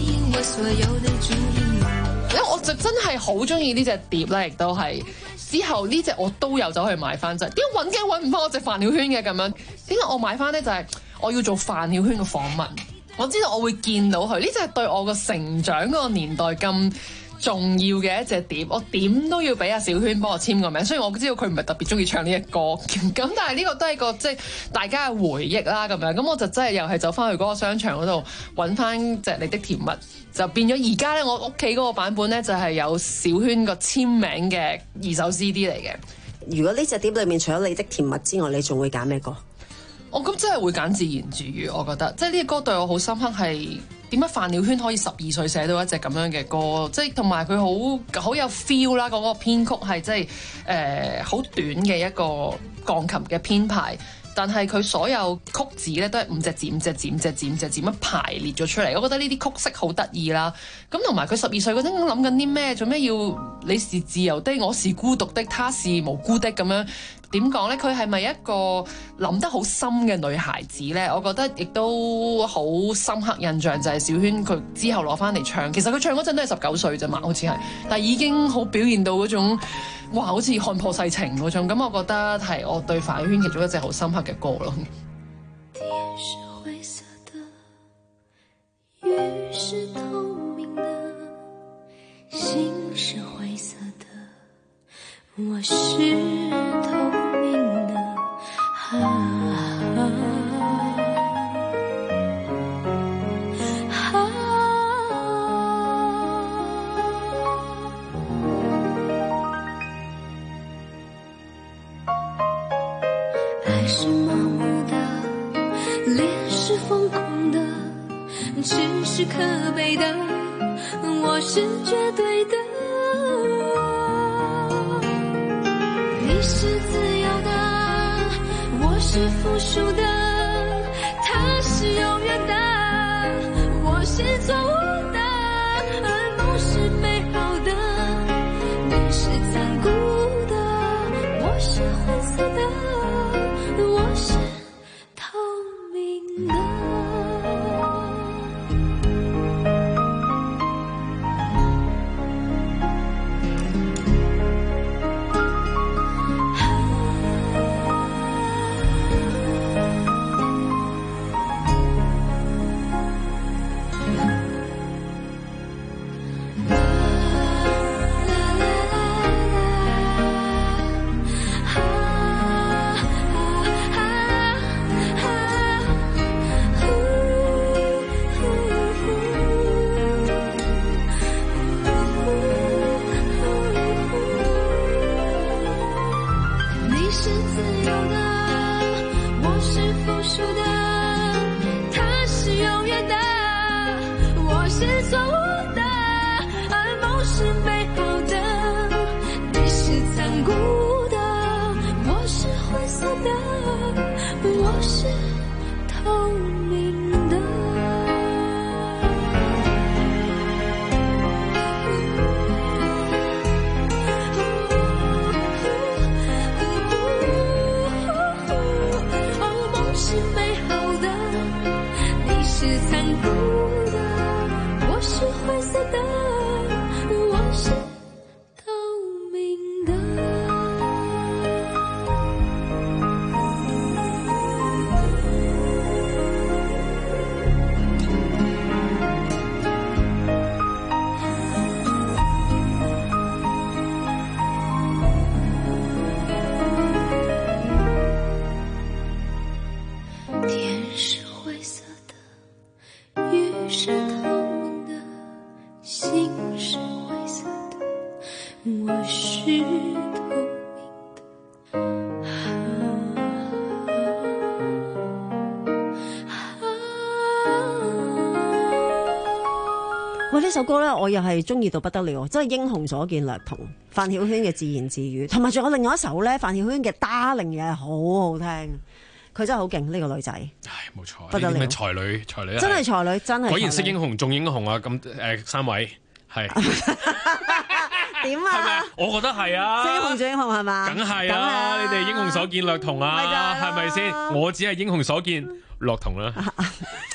真係好中意呢隻碟咧，亦都係之後呢隻我都有走去買翻，就係點解揾嘅揾唔翻我隻范曉萱嘅咁樣？點解我買翻咧？就係、是、我要做范曉萱嘅訪問，我知道我會見到佢，呢隻係對我個成長嗰個年代咁重要嘅一隻碟，我點都要俾阿小萱幫我簽個名。雖然我知道佢唔係特別中意唱呢隻歌，咁但係呢個都係個即係大家嘅回憶啦咁樣。咁我就真係又係走翻去嗰個商場嗰度揾翻隻你的甜蜜，就變咗而家咧我屋企嗰個版本咧就係有小萱個簽名嘅二手 C D 嚟嘅。 如果呢隻碟裏面除咗你的甜蜜之外，你仲會揀咩歌？ 我咁真係會揀自言自語，我覺得即係呢個歌對我好深刻係。點解範曉萱可以十二歲寫到一隻咁樣嘅歌？即係同埋佢好好有 feel 啦，嗰個編曲係即係誒好短嘅一個鋼琴嘅編排，但係佢所有曲子咧都係五隻字、五隻字、五隻字、五隻字咁排列咗出嚟。我覺得呢啲曲式好得意啦。咁同埋佢十二歲嗰陣諗緊啲咩？做咩要你是自由的，我是孤獨的，他是無辜的咁樣？點講呢？佢係咪一個諗得好深嘅女孩子呢？我覺得亦都好深刻印象就係小萱佢之後攞翻嚟唱，其實佢唱嗰陣都係十九歲啫嘛，好似係，但係已經好表現到嗰種哇，好似看破世情嗰種。咁我覺得係我對范曉萱其中一隻好深刻嘅歌咯。 天是灰色的，雨是透明的，心是灰色的，我是透明的。啊啊爱是盲目的，恋是疯狂的，痴是可悲的，我是绝对的。你是自由的，我是附属的，他是永远的，我是错误的，而梦是美好的，你是残酷的，我是灰色的，我是透明的。 呢首歌咧，我又係中意到不得了，真係英雄所見略同。范曉萱嘅自言自語，同埋仲有另外一首咧，范曉萱嘅 Darling 又係好好聽，佢真係好勁呢個女仔。唉，冇錯，不得了， 才女才女， 真係才女，真係果然識英雄重英雄啊！咁誒、呃，三位係點啊？係咪？ 我覺得係啊， 識英雄重英雄係嘛？ 梗係啊！你哋英雄所見略同啊，係咪先？我只係英雄所見略同啦。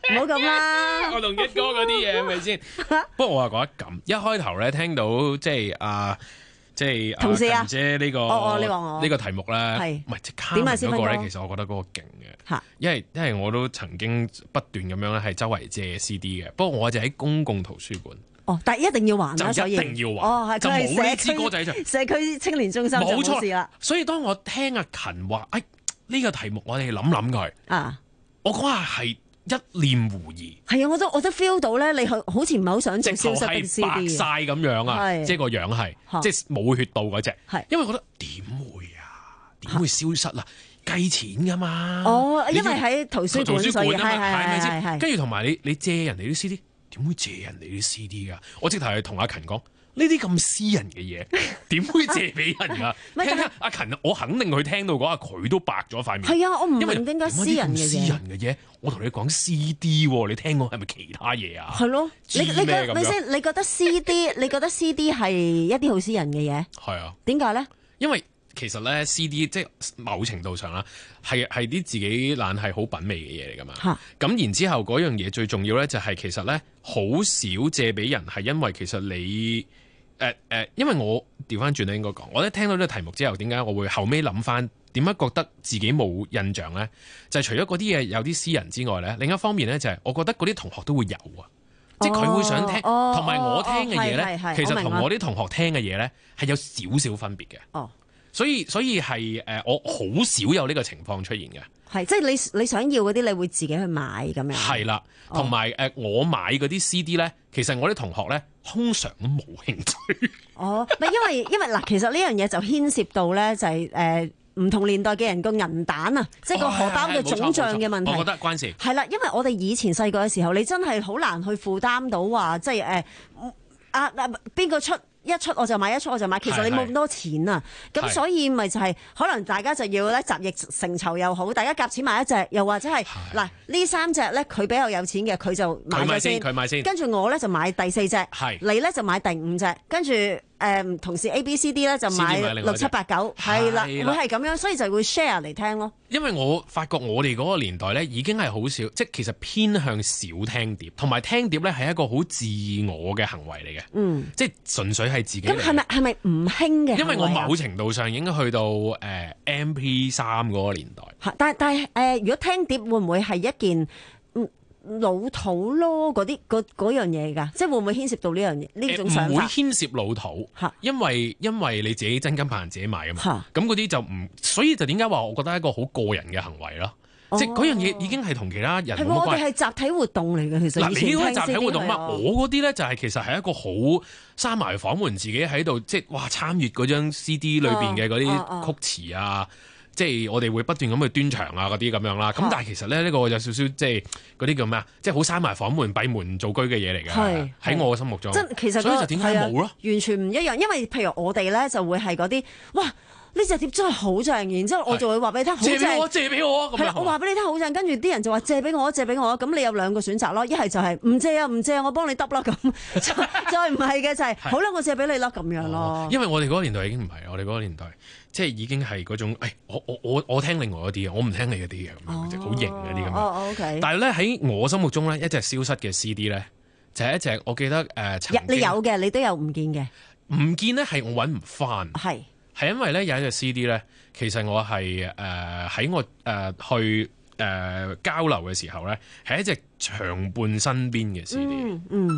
唔好咁啦。 我同一哥嗰啲嘢係咪先？不過我話覺得咁，一開頭咧聽到即係啊，即係同事啊， 姐呢個哦哦，你話我呢個題目咧，係唔係即係點啊？先嗰個咧，其實我覺得嗰個勁嘅嚇，因為因為我都曾經不斷咁樣咧係周圍借 C D 嘅，不過我就喺公共圖書館。哦，但係一定要還啦，所以一定要還。哦，係就冇呢支歌仔就社區青年中心就冇事啦。所以當我聽阿勤話，誒呢個題目我哋諗諗佢啊，我嗰下係一念狐疑。係啊，我都我都 feel 到咧，你好好似唔係好想做消失的 C D。白晒咁樣啊，即係個樣係，即係冇血到嗰隻。係，因為覺得點會啊？點會消失啊？計錢噶嘛。哦，因為喺圖書館，所以係係係係。跟住同埋你你借人哋啲 C D。點會借人哋啲 C D 噶？我即係同阿勤講呢啲咁私人嘅嘢，點會借俾人噶？聽聽阿勤，我肯定佢聽到嗰下佢都白咗塊面。係啊，我唔明點解私人嘅嘢。私人嘅嘢，我同你講 C D， 你聽過係咪其他嘢啊？係咯，你你覺咪先？你覺得 C D？ 你覺得 C D 係一啲好私人嘅嘢？係啊。點解咧？因為其實咧 C D 即係某程度上啦，係係啲自己懶係好品味嘅嘢嚟噶嘛。咁、啊、然之後嗰樣嘢最重要咧就係其實咧好少借俾人，係因為其實你誒誒、呃呃，因為我調翻轉咧應該講，我一聽到呢個題目之後，點解我會後尾諗翻點解覺得自己冇印象咧？就係、是、除咗嗰啲嘢有啲私人之外咧，另一方面咧就係我覺得嗰啲同學都會有啊。即係佢會想聽，同埋、哦、我聽嘅嘢咧，哦、其實同我啲同學聽嘅嘢咧係有少少分別嘅。哦。所以所以係誒，我好少有呢個情況出現嘅。係，即係你你想要嗰啲，你會自己去買咁樣。係啦，同埋誒，我買嗰啲 C D 咧，其實我啲同學咧，通常都冇興趣。哦，唔係因為因為嗱，其實呢樣嘢就牽涉到咧，就係誒唔同年代嘅人個銀彈啊，即係個荷包嘅總賬嘅問題。我覺得關事。係啦，因為我哋以前細個嘅時候，你真係好難去負擔到話，即係誒啊啊邊個出？一出我就買，一出我就買，其實你冇咁多錢啊，咁所以咪就係、是、可能大家就要咧集腋成裘又好，大家夾錢買一隻，又或者係嗱呢三隻咧佢比較有錢嘅佢就買咗先，佢買先，跟住我咧就買第四隻，你咧就買第五隻，跟住誒同事 A B C D 咧就買六七八九，係啦，會係咁樣，所以就會 share 嚟聽咯。因為我發覺我哋嗰個年代咧已經係好少，即係其實偏向少聽碟，同埋聽碟咧係一個好自我嘅行為嚟嘅，嗯，即係純粹係自己。咁係咪係咪唔興嘅？因為我某程度上已經去到誒、呃、M P 三嗰個年代。但係但係誒、呃，如果聽碟會唔會係一件老土咯？嗰啲嗰嗰樣嘢㗎，即係會唔會牽涉到呢樣嘢呢種想法？唔會牽涉老土，因為因為你自己真金白銀自己買㗎嘛。咁嗰啲就唔，所以就點解話我覺得係一個好個人嘅行為咯。哦、即係嗰樣嘢已經係同其他人冇乜關係。係我哋係集體活動嚟嘅，其實。嗱，你呢個集體活動乜？我嗰啲咧就係其實係一個好閂埋房門，自己喺度即係哇參閱嗰張 C D 裏邊嘅嗰啲曲詞啊。哦哦哦即係我哋會不斷咁去端詳啊嗰啲咁樣啦，咁但係其實咧呢、呢個有少少即係嗰啲叫咩啊？即係好閂埋房門閉門造居嘅嘢嚟嘅，喺我嘅心目中。即其實、嗰個、所以就點解冇咯？完全唔一樣，因為譬如我哋咧就會係嗰啲哇呢隻碟真係好正，然之後我就會話俾你聽，借俾我，借俾我啊！係啦，我話俾你聽好正，跟住啲人就話借俾我，借俾我，咁你有兩個選擇咯，一係就係唔借啊，唔借啊，我幫你揼啦咁，再唔係嘅就係、是、好啦，我借俾你啦咁樣咯、哦。因為我哋嗰個年代已經唔係，我哋嗰個年代即係已經係嗰種，誒、哎，我我我我聽另外一啲嘅，我唔聽你嗰啲嘅咁樣，好型嗰啲咁樣。哦，OK。但係咧喺我心目中咧，一隻消失嘅 C D 咧，就係、是、一隻我記得誒、呃，你有嘅，你都有唔見嘅，唔見咧係我揾唔翻，係。係因為咧有一隻 C D 咧，其實我係誒喺我誒、呃、去誒、呃、交流嘅時候咧，係一隻長伴身邊嘅 C D。嗯嗯，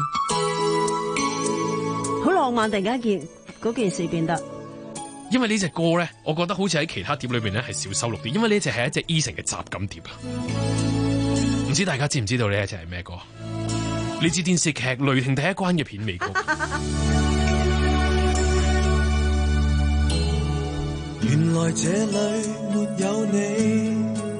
好浪漫，突然間件嗰件事變得。因為呢隻歌咧，我覺得好似喺其他碟裏邊咧係少收錄啲，因為呢隻係一隻 Eason 嘅雜錦碟啊。唔知大家知唔知道呢一隻係咩歌？嚟自電視劇《雷霆第一關》嘅片尾歌。 原來這裏沒有你，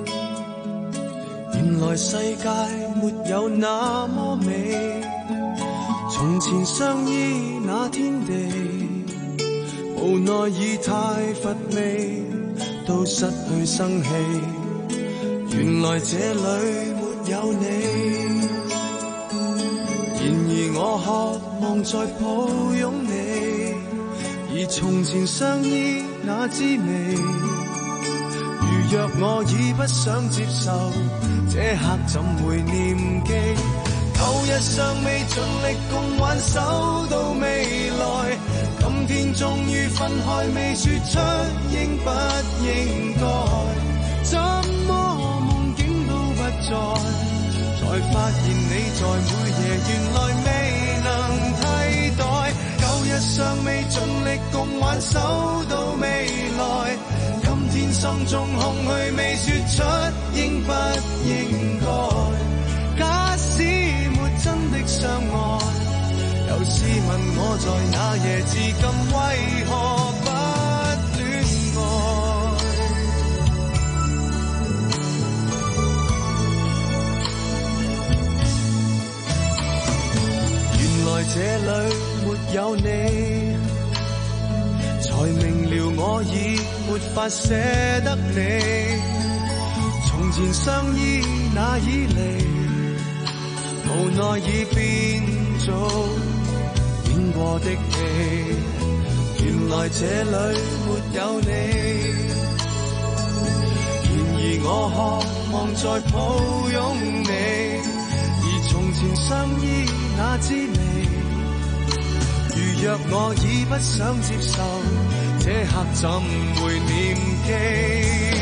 原來世界沒有那麼美。從前相依那天地，無奈已太乏味，都失去生氣。原來這裏沒有你，然而我渴望再抱擁你，而從前相依那滋味，如若我已不想接受， 這刻怎會念記？舊日尚未盡力共挽手到未來，今天終於分開，未說出應不應該。怎麼夢境都不在，才發現你在每夜原來未能替代。舊日尚未盡力共挽手到未來，今天心中空虛，未說出應不應該。假使沒真的相愛，又試問我在那夜至今為何不戀愛？原來這裏沒有你，才明了我已沒法捨得你。從前相依那以嚟，無奈已變做演過的戲。原來這裏沒有你，然而我渴望再抱擁你。而從前相依那滋味，如若我已不想接受，這刻怎會念記？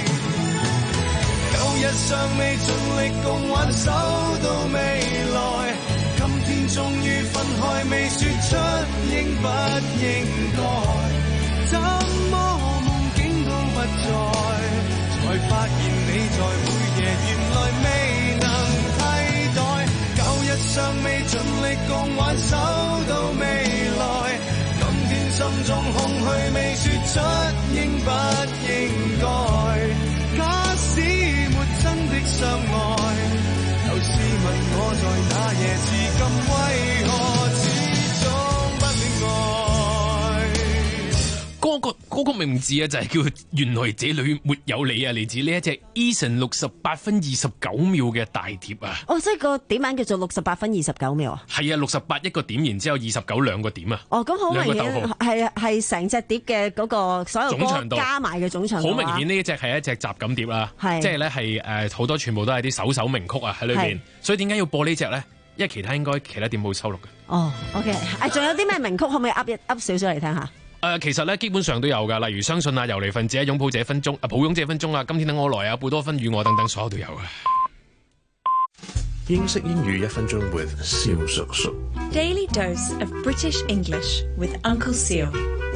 舊日尚未盡力共挽手到未來，今天終於分開，未說出應不應該。怎麼夢境都不在，才發現你在每夜原來未能替代。舊日尚未盡力共挽手到未來，今天心中空虛，未說出應不應該。假使沒真的相愛，又試問我在那夜至今為何始終不戀愛？ 嗰個嗰個名字啊，就係叫原來這裏沒有你啊，嚟自呢一隻 Eason 六十八分二十九秒嘅大碟啊！ 哦，即係個點名叫做六十八分二十九秒啊？ 係啊，六十八一個點，然之後二十九兩個點啊！ 哦，咁好明顯係係成隻碟嘅嗰個所有歌加埋嘅總長度。好明顯呢一隻係一隻集錦碟啦，即係咧係誒好多全部都係啲首首名曲啊喺裏邊，所以點解要播呢隻咧？因為其他應該其他碟冇收錄嘅。哦 ，OK， 誒，仲有啲咩名曲可唔可以噏一噏少少嚟聽下？ 誒、呃，其實咧基本上都有噶，例如相信啊、遊離分子啊、擁抱這分鐘啊、抱擁這分鐘啊、今天等我來啊、貝多芬與我等等，所有都有啊。 英式英語一分鐘 with 蕭叔叔。 Daily dose of British English with Uncle Seal。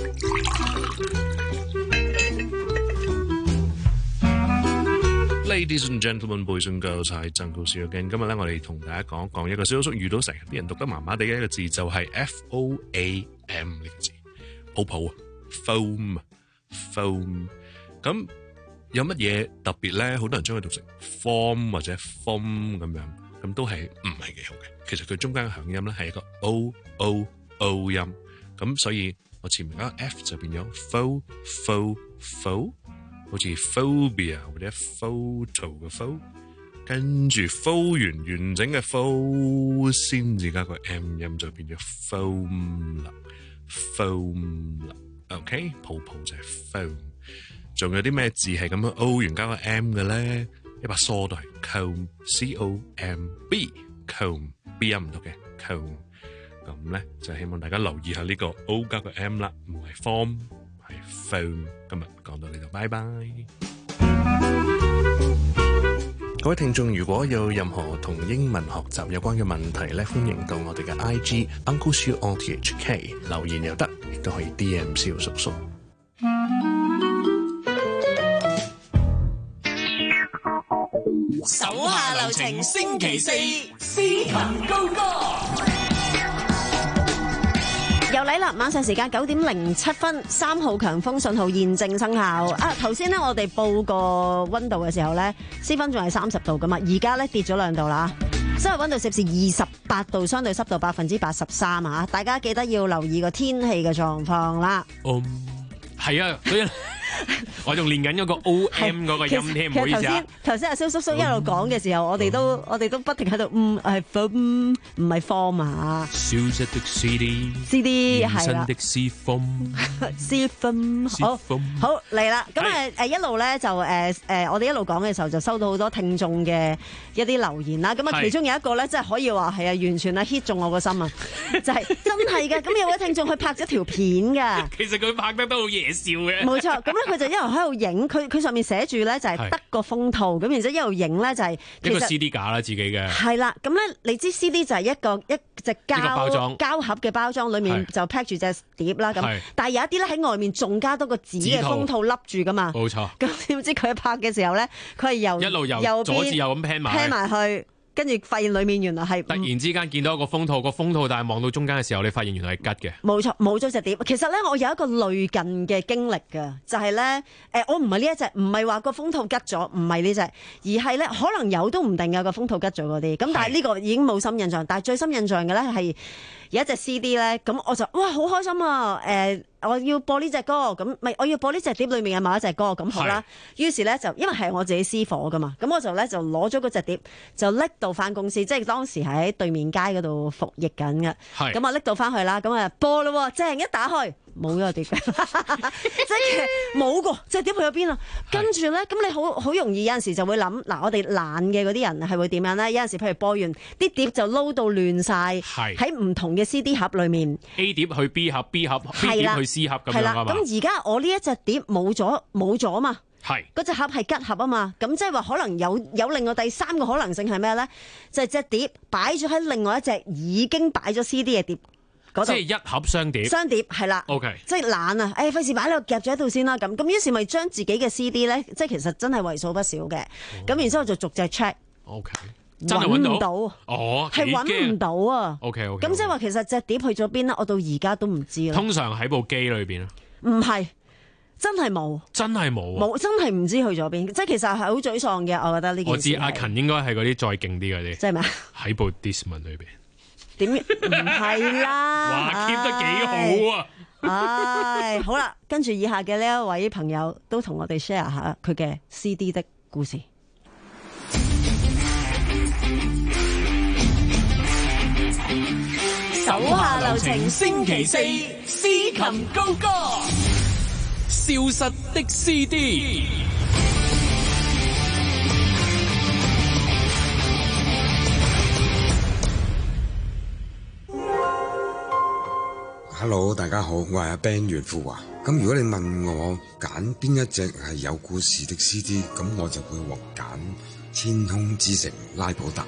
Ladies and gentlemen, boys and girls， 係Uncle Seal again。今日咧，我哋同大家講一講一個蕭叔叔遇到成日啲人讀得麻麻地嘅一個字，就係、是、F O A M 呢個字。泡泡啊 ，foam foam， 咁有乜嘢特別咧？好多人將佢讀成 form 或者 form 咁樣，咁都係唔係幾好嘅。其實佢中間嘅響音咧係一個 o o o 音，咁所以我前面嗰個 f 就變咗 fo fo fo， 好似 phobia 或者 photo 嘅 pho， 跟住 fo 完完整嘅 fo 先至加個 m 音就變咗 foam 啦。foam 啦 ，OK， 泡泡就係 foam。仲有啲咩字係咁樣 O 完加個 M 嘅咧？一把梳都係 comb，C O M B，comb B 音唔讀嘅 comb。咁咧就希望大家留意下呢個 O 加個 M 啦，唔係 form， 係 foam。今日講到呢度，拜拜。各位聽眾，如果有任何同英文學習有關嘅問題咧，歡迎到我哋嘅 I G Uncle Siu O T H K 留言又得，亦都可以 D M 蕭叔叔。 手下留情，星期四視頻高歌。 由禮立晚上時間九點零七分，三號強風信號現正生效。啊，頭先咧我哋報個溫度嘅時候咧，私分仲係三十度噶嘛，而家咧跌咗兩度啦。室外溫度攝氏二十八度，相對濕度百分之八十三啊！大家記得要留意個天氣嘅狀況啦。 嗯，係啊，所以我仲練緊嗰個 O M 嗰個音添，唔好意思啊。 頭先阿蕭叔叔一路講嘅時候，我哋都我哋都不停喺度，嗯係 form 唔係 form 啊。 消失的 C D，C D 係啦。 的 C form，C form 好好嚟啦。咁誒誒一路咧就誒誒，我哋一路講嘅時候就收到好多聽眾嘅一啲留言啦。咁啊，其中有一個咧，即係可以話係啊，完全啊 hit 中我個心啊，就係真係嘅。咁有位聽眾佢拍咗條片㗎。 其實佢拍得都好夜笑嘅。 冇錯，咁咧佢就一路喺度影，佢佢上面寫住咧就係得個封套，咁然之後一路影咧就係一個 C D 架啦，自己嘅。 係啦，咁咧你知 C D 就係一個一隻膠膠盒嘅包裝，裡面就 pack 住隻碟啦。咁但係有一啲咧喺外面仲加多個紙嘅封套笠住噶嘛。 冇錯。 咁點知佢拍嘅時候咧，佢係由一路由左至右咁 pan 埋 pan 埋去。跟住發現裡面原來係突然之間見到一個封套，個封套但係望到中間嘅時候，你發現原來係吉嘅。 冇錯，冇咗隻碟。其實咧，我有一個類近嘅經歷㗎，就係咧，誒，我唔係呢一隻，唔係話個封套吉咗，唔係呢隻，而係咧可能有都唔定有個封套吉咗嗰啲。咁但係呢個已經冇深印象，但係最深印象嘅咧係有一隻 C D 咧，咁我就哇好開心啊！誒、呃，我要播呢隻歌，咁唔係我要播呢隻碟裏面嘅某一隻歌，咁好啦。於是咧就因為係我自己私伙噶嘛，咁我就咧就攞咗嗰隻碟就拎到翻公司，即係當時喺對面街嗰度服役緊嘅。係咁啊拎到翻去啦，咁啊播咯，正一打開冇咗個碟嘅，即係冇個隻碟去咗邊啊？跟住咧，咁你好好容易有陣時就會諗，嗱，我哋懶嘅嗰啲人係會點樣咧？有陣時譬如播完啲碟就撈到亂晒，喺唔同嘅 C D 盒裏面 ，A 碟去 B 盒，B 盒 B 碟去 C 盒咁樣啊嘛。 咁而家我呢一隻碟冇咗冇咗嘛？ 係嗰隻盒係吉盒啊嘛。咁即係話可能有有另外第三個可能性係咩咧？就係隻碟擺咗喺另外一隻已經擺咗 C D 嘅碟。 即係一盒雙碟， 雙碟係啦。 OK， 即係懶啊！誒，費事擺喺度夾咗喺度先啦。咁咁於是咪將自己嘅 C D 咧，即係其實真係為數不少嘅。咁、哦、然之後就逐隻 check。 OK， 真係揾唔到。 哦， 係揾唔到啊。 OK OK。 咁即係話其實隻碟去咗邊咧？我到而家都唔知啦。 通常喺部機裏邊啊？ 唔係，真係冇。真係冇。冇，真係唔知去咗邊。即係其實係好沮喪嘅，我覺得呢件事。 我知阿勤應該係嗰啲再勁啲嗰啲。 即係咩？ 喺部 Discman 裏邊。 點唔係啦？ 哇 keep 得幾好啊！ 唉，好啦，跟住以下嘅呢一位朋友都同我哋 share 下佢嘅 C D 的故事。 手下留情，星期四司琴高歌， 消失的 C D。 Hello， 大家好，我係阿 Ben 袁富華。咁如果你問我揀邊一隻係有故事的 C D， 咁我就會揀《天空之城》拉普達。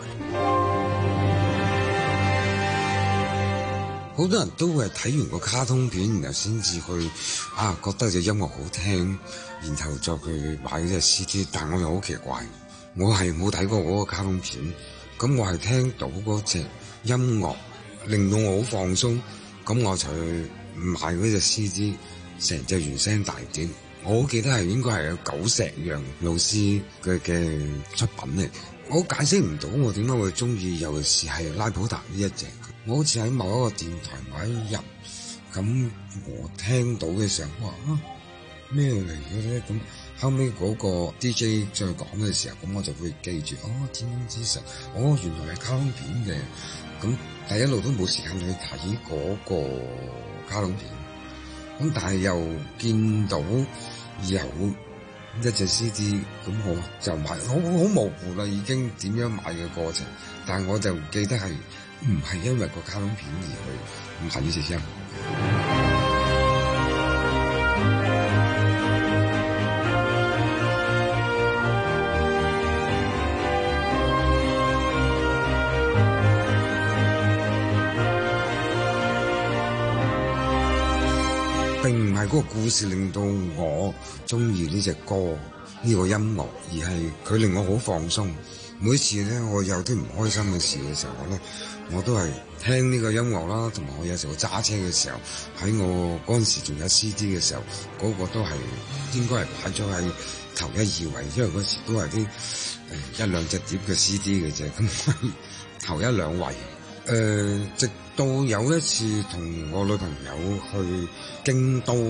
好多人都會係睇完個卡通片，然後先至去啊覺得隻音樂好聽，然後再去買嗰隻 C D。但我又好奇怪，我係冇睇過嗰個卡通片，咁我係聽到嗰隻音樂令到我好放鬆。咁我就去買嗰隻 C D， 成隻原聲大碟。我好記得係應該係有久石讓老師嘅嘅出品嚟。我解釋唔到我點解會中意，尤其是係拉普達呢一隻。我好似喺某一個電台某一日，咁我聽到嘅時候，哇啊咩嚟嘅咧？咁後尾嗰個 D J 再講嘅時候，咁我就會記住，哦，天空之城，哦，原來係卡通片嘅。咁但一路都冇時間去睇嗰個卡通片，咁但係又見到有一隻 C D， 咁我就買，好好模糊啦，已經點樣買嘅過程，但係我就記得係唔係因為個卡通片而去買呢隻音。並唔係嗰個故事令到我中意呢隻歌呢個音樂，而係佢令我好放鬆。每次咧我有啲唔開心嘅事嘅時候咧，我都係聽呢個音樂啦，同埋我有時候揸車嘅時候，喺我嗰陣時仲有 C D 嘅時候，嗰、嗰個都係應該係擺咗喺頭一二位，因為嗰時都係啲誒一兩隻碟嘅 C D 嘅啫，咁頭一兩位。誒、呃，直到有一次同我女朋友去京都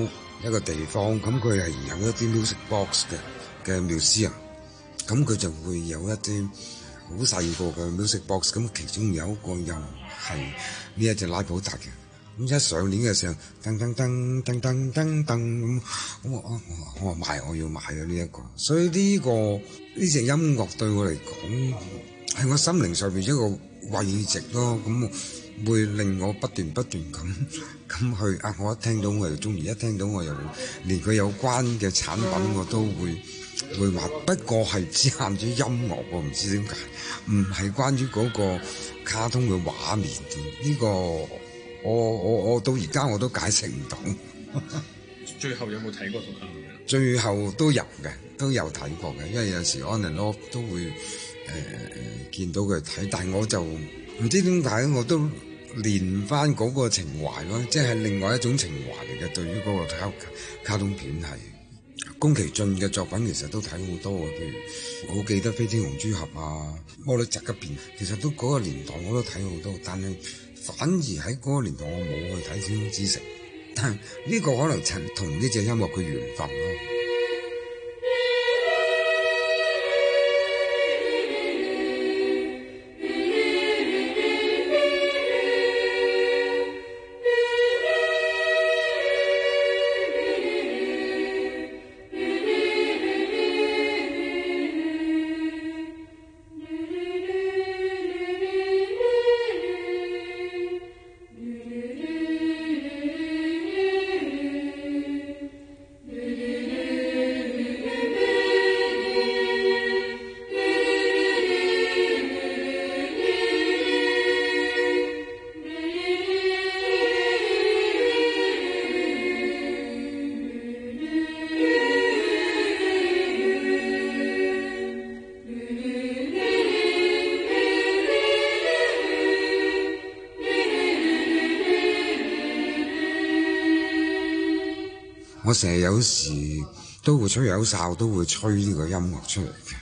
一個地方，咁佢係有一啲 music box 嘅嘅 museum，咁佢就會有一啲好細個嘅 music box，咁其中有一個又係呢一隻拉普達嘅。咁一上年嘅時候，噔噔噔噔噔噔噔咁，咁我我我話買，我要買咗呢一個。所以呢、這個呢隻音樂對我嚟講係我心靈上面一個慰藉咯。咁會令我不斷不斷咁咁去啊！我一聽到我就中意，一聽到我又連佢有關嘅產品我都會會買。不過係只限於音樂喎，唔知點解，唔係關於嗰個卡通嘅畫面嘅呢、這個。我我我到而家我都解釋唔到。 最後有冇睇過套卡通？ 最後都有嘅，都有睇過嘅，因為有時 on and off 都會誒誒、呃、見到佢睇，但係我就唔知點解，我都連翻嗰個情懷咯，即係另外一種情懷嚟嘅。對於嗰個卡卡通片係宮崎駿嘅作品，其實都睇好多嘅，譬如我記得《飛天紅豬俠》啊，《魔女宅急便》，其實都嗰個年代我都睇好多，但係。反而喺嗰個年代我冇去睇《天空之城》，但係呢個可能係同呢隻音樂嘅緣分咯。我成日有時都會吹口哨，都會吹呢個音樂出嚟嘅。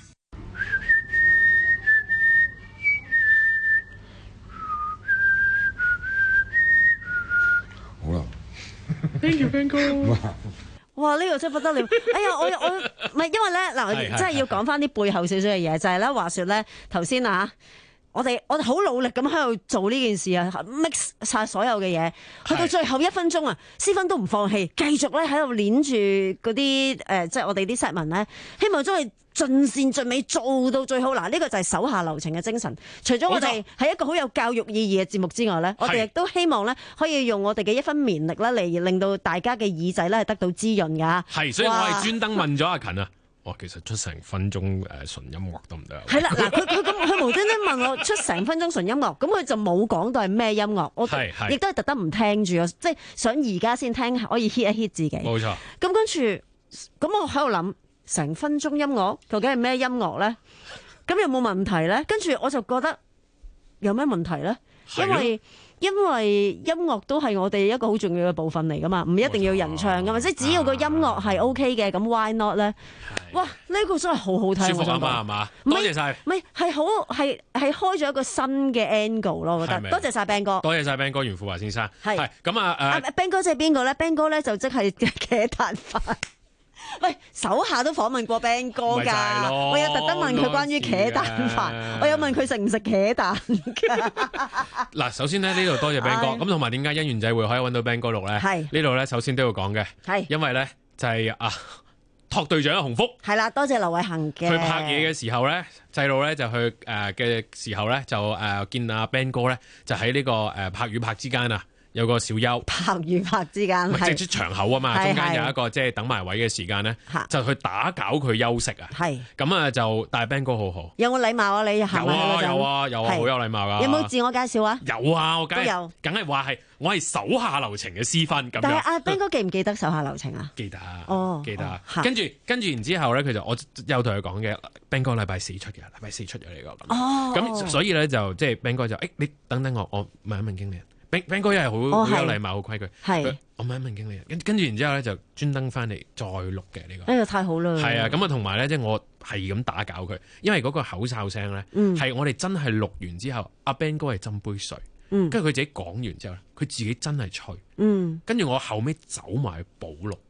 好啦 ，Thank you，Ben 哥。 哇！呢、這個真係不得了。哎呀，我我唔係因為咧嗱，真係要講翻啲背後少少嘅嘢，就係、是、咧話說咧頭先啊。我哋我哋好努力咁喺度做呢件事啊 ，mix 晒所有嘅嘢，去到最後一分鐘啊，思芬都唔放棄，繼續咧喺度鏈住嗰啲誒，即係我哋啲 set 文咧，希望將佢盡善盡美做到最好。嗱，呢個就係手下留情嘅精神。除咗我哋係一個好有教育意義嘅節目之外咧，我哋亦都希望咧可以用我哋嘅一分綿力咧嚟令到大家嘅耳仔咧係得到滋潤噶。 係，所以我係專登問咗阿勤啊。哇，其實出成分鐘誒純音樂得唔得啊？ 係啦，嗱，佢佢咁佢無端端問我出成分鐘純音樂，咁佢就冇講到係咩音樂，我亦都係特登唔聽住啊，即係想而家先聽，可以 hit 一 hit 自己。冇錯。咁跟住，咁我喺度諗，成分鐘音樂究竟係咩音樂咧？咁有冇問題咧？跟住我就覺得有咩問題咧？因為因為音樂都係我哋一個好重要嘅部分嚟噶嘛，唔一定要人唱噶嘛，即係只要個音樂係 OK 嘅，咁 why not 咧？哇！呢、這個真係好好睇， 舒服啊嘛，係嘛？多謝晒。 唔係係好係係開咗一個新嘅 angle 咯，我覺得。多謝晒 Ben 哥， 多謝晒 Ben 哥袁富華先生。係咁啊誒、啊、 Ben 哥即係邊個咧 Ben 哥咧就即係茄蛋飯。喂，手下都訪問過 Ben 哥㗎，我有特登問佢關於茄蛋飯，我有問佢食唔食茄蛋㗎。 嗱，首先咧呢度多謝 Ben 哥，咁同埋點解欣園仔會可以揾到 Ben 哥錄咧？係呢度咧，首先都要講嘅，係因為咧就係、是、啊託隊長洪福，係啦，多謝劉偉恒嘅。佢拍嘢嘅時候咧，細路咧就去誒嘅、呃、時候咧就誒、呃、見阿 Ben 哥咧就喺呢、這個誒、呃、拍與拍之間啊。有個小休，拍與拍之間，即係出場口啊嘛，中間有一個即係等埋位嘅時間咧，就去打攪佢休息啊。係咁啊，就但係 Ben 哥好好，有冇禮貌啊？你係咪？有啊，有啊，有啊，好有禮貌噶。有冇自我介紹啊？有啊，我梗係梗係話係我係手下留情嘅私分咁樣。但係阿 Ben 哥記唔記得手下留情啊？記得啊，哦，記得啊。跟住跟住然之後咧，佢就我有同佢講嘅 Ben 哥禮拜四出嘅，禮拜四出咗嚟個。哦，咁所以咧就即係 Ben 哥就誒，你等等我，我問一問經理人。Ben Ben 哥又係好好有禮貌、好規矩。係，我問一問經理人，跟跟住然之後咧就專登翻嚟再錄嘅呢個。哎呀，太好啦！係啊，咁啊同埋咧，即係我係咁打攪佢，因為嗰個口哨聲咧，係、嗯、我哋真係錄完之後，阿 Ben 哥係斟杯水，跟住佢自己講完之後咧，佢自己真係吹，嗯，跟住我後尾走埋去補錄嘅。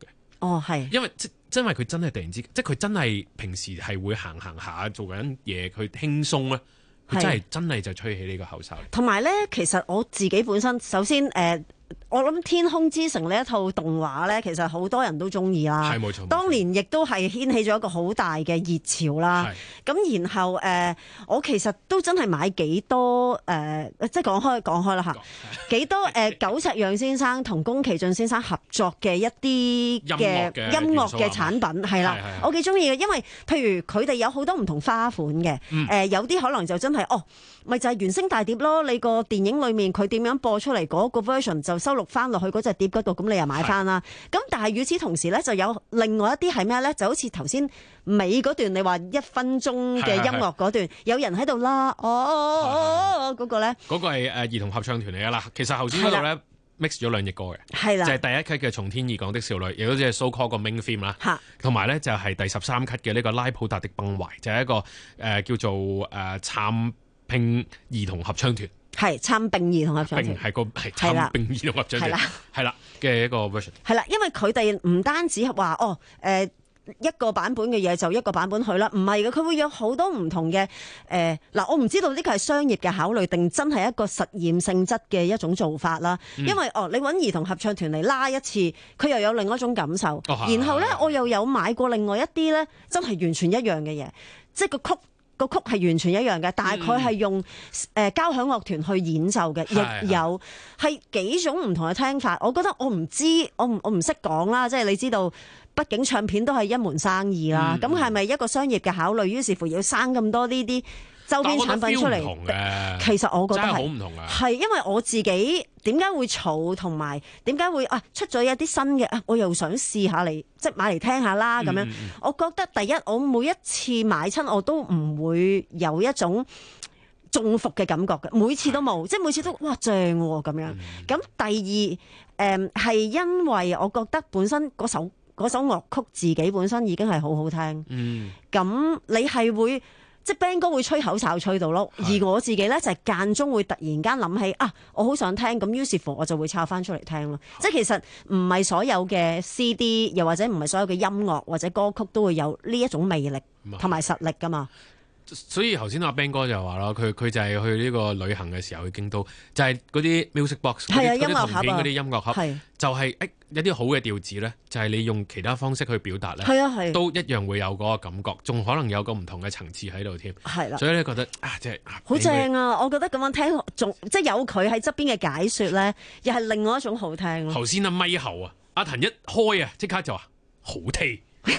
哦，係， 因為即真係佢真係突然之間，即係佢真係平時係會行行下做緊嘢，佢輕鬆咧，佢真係真係就吹起呢個口哨。 同埋咧，其實我自己本身首先誒。呃我諗《天空之城》呢一套動畫咧，其實好多人都中意啦。 係冇錯。 當年亦都係掀起咗一個好大嘅熱潮啦。咁然後誒、呃，我其實都真係買幾多誒、呃，即係講開講開啦嚇，幾多誒、呃、久石讓先生同宮崎駿先生合作嘅一啲嘅音樂嘅產品係啦，我幾中意嘅，因為譬如佢哋有好多唔同花款嘅，誒、嗯呃、有啲可能就真係哦，咪就係、是、原聲大碟咯。你個電影裡面佢點樣播出嚟嗰、那個 version 就收錄翻落去嗰隻碟嗰度，咁你又買翻啦。咁但係與此同時咧，就有另外一啲係咩咧？就好似頭先尾嗰段，你話一分鐘嘅音樂嗰段，有人喺度啦，哦哦嗰個咧，嗰個係誒兒童合唱團嚟噶啦。其實頭先嗰度咧 mix 咗兩隻歌嘅，係啦，就係第一級嘅《從天而降的少女》，亦都即係 so call 個 main theme 啦。嚇，同埋咧就係第十三級嘅呢個拉普達的崩壞，就係、是、一個誒、呃、叫做誒參拼兒童合唱團。係參並兒童合唱團，係個係參並兒童合唱團，係啦嘅一個 version。係啦，因為佢哋唔單止係話哦，誒、呃、一個版本嘅嘢就一個版本去啦，唔係嘅，佢會有好多唔同嘅誒嗱，我唔知道呢個係商業嘅考慮定真係一個實驗性質嘅一種做法啦。嗯、因為哦，你揾兒童合唱團嚟拉一次，佢又有另一種感受。哦、然後咧，我又有買過另外一啲咧，真係完全一樣嘅嘢，即係個曲。個曲係完全一樣嘅，大概係用誒、呃、交響樂團去演奏嘅，亦有係幾種唔同嘅聽法。我覺得我唔知，我唔我唔識講啦。即係你知道，畢竟唱片都係一門生意啦。咁係咪一個商業嘅考慮？於是乎要生咁多呢啲周邊產品出嚟，其實我覺得係好唔同嘅，係因為我自己點解會儲，同埋點解會啊出咗一啲新嘅啊，我又想試下嚟，即係買嚟聽下啦咁樣。嗯、我覺得第一，我每一次買親我都唔會有一種中伏嘅感覺嘅，每次都冇，即係每次都哇正喎咁樣。咁、嗯、第二誒係、呃、因為我覺得本身嗰首嗰首樂曲自己本身已經係好好聽，嗯，咁你係會。即係 band 哥會吹口哨吹到咯，而我自己咧就係間中會突然間諗起啊，我好想聽，咁於是乎我就會抄翻出嚟聽咯。即係其實唔係所有嘅 C D， 又或者唔係所有嘅音樂或者歌曲都會有呢一種魅力同埋實力噶嘛。 所以頭先阿 Ben 哥就話啦，佢佢就係去呢個旅行嘅時候去京都，就係嗰啲 music box，嗰啲銅片嗰啲音樂盒，就係誒一啲好嘅調子咧，就係你用其他方式去表達咧，都一樣會有嗰個感覺，仲可能有個唔同嘅層次喺度添。係啦，所以咧覺得啊，即係好正啊！我覺得咁樣聽，仲即係有佢喺側邊嘅解說咧，又係另外一種好聽咯。 頭先阿咪後啊，阿騰一開啊，即刻就話好聽。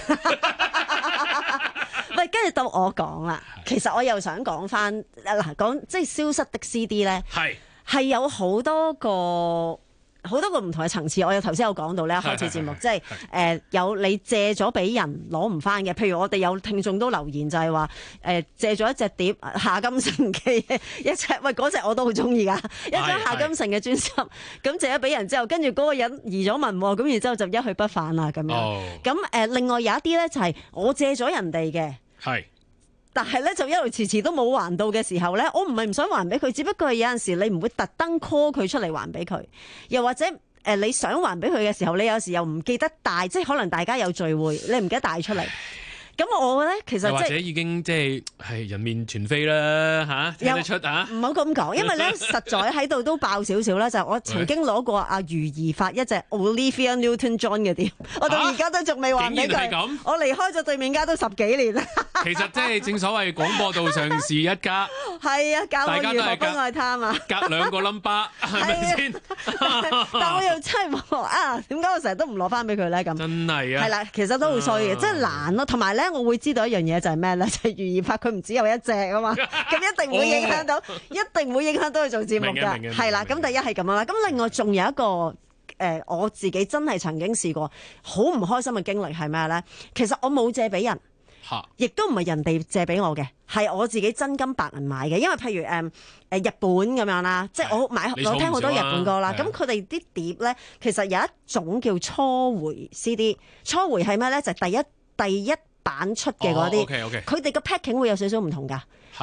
喂，跟住到我講啦，其實我又想講翻嗱，講即係消失的 C D 咧，係係有好多個好多個唔同嘅層次。我有頭先有講到咧，開始節目即係誒有你借咗俾人攞唔翻嘅，譬如我哋有聽眾都留言就係話誒借咗一隻碟夏金城嘅一隻，喂嗰隻我都好中意噶，一張夏金城嘅專輯，咁借咗俾人之後，跟住嗰個人移咗民，咁然之後就一去不返啦咁樣。咁誒、呃、另外有一啲咧就係我借咗人哋嘅。係，但係咧就一路遲遲都冇還到嘅時候咧，我唔係唔想還俾佢，只不過係有陣時你唔會特登 call 佢出嚟還俾佢，又或者誒、呃、你想還俾佢嘅時候，你有時又唔記得帶，即係可能大家有聚會，你唔記得帶出嚟。咁我咧其實即係或者已經即係係人面全非啦嚇，聽得出嚇。唔好咁講，因為咧實在喺度都爆少少啦。就係、我曾經攞過阿余怡發一隻 Olivia Newton-John 嘅碟，我到而家都仲未還俾佢。我離開咗對面家都十幾年啦。 其實即係正所謂廣播道上是一家， 係啊，教我如何不愛他嘛。 隔兩個 number 係咪先？ 但我又真係冇啊，點解我成日都唔攞翻俾佢咧？咁真係啊， 係啦，其實都好衰嘅，即係難咯。同埋咧。我會知道一樣嘢就係咩咧？就係余怡發佢唔只有一隻啊嘛，咁一定會影響到，哦、一定會影響到佢做節目㗎。係啦，咁第一係咁樣啦。咁另外仲有一個誒、呃，我自己真係曾經試過好唔開心嘅經歷係咩咧？其實我冇借俾人，亦都唔係人哋借俾我嘅，係我自己真金白銀買嘅。因為譬如誒誒、呃、日本咁樣啦，即係我買我聽好多日本歌啦。咁佢哋啲碟咧，其實有一種叫初回 C D， 初回係咩咧？就係、第一第一。版出嘅嗰啲，佢哋嘅 packing 會有少少唔同㗎。係，